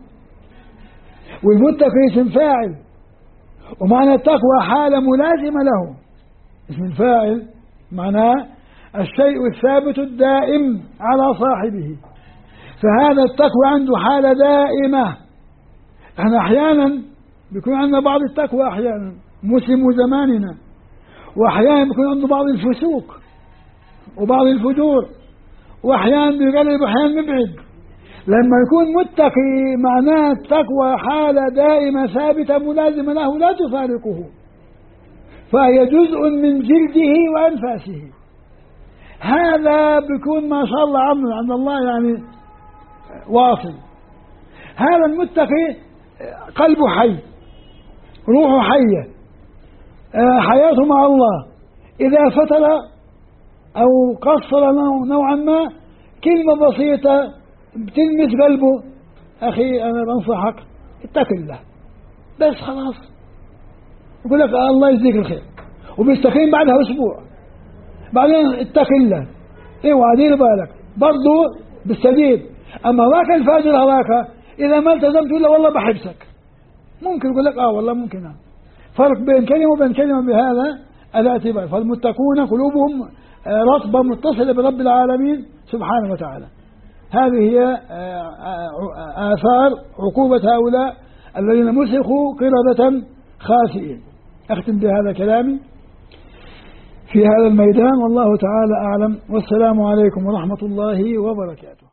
والمتقي اسم فاعل، ومعنى التقوى حالة ملازمة له. اسم الفاعل معناه الشيء الثابت الدائم على صاحبه، فهذا التقوى عنده حالة دائمة. احنا احيانا بيكون عندنا بعض التقوى، احيانا مسلم زماننا، واحيانا بيكون عنده بعض الفسوق وبعض الفجور، واحيانا بيقرب واحيانا بيبعد. لما يكون متقي معناه التقوى حالة دائمة ثابتة ملازمة له لا تفارقه، فهي جزء من جلده وأنفاسه. هذا بيكون ما شاء الله عند الله يعني واصل. هذا المتقي قلبه حي، روحه حية، حياته مع الله. إذا فتل أو قصر نوعا ما كلمة بسيطة بتلمس قلبه، أخي أنا بنصحك اتق الله، بس خلاص يقول لك الله يجزيك الخير، وبيستقيم بعدها أسبوع، بعدين اتق الله، اوعى دير بالك برضه بالسديد. أما ذاك الفاجر هذاك إذا ما التزمت إلا والله بحبسك، ممكن يقول لك والله ممكن. فرق بين كلمة وبين كلمة بهذا الاعتبار. فالمتقون قلوبهم رطبة متصلة برب العالمين سبحانه وتعالى. هذه هي آثار عقوبة هؤلاء الذين مسخوا قردة خاسئين. أختم بهذا كلامي في هذا الميدان، والله تعالى أعلم، والسلام عليكم ورحمة الله وبركاته.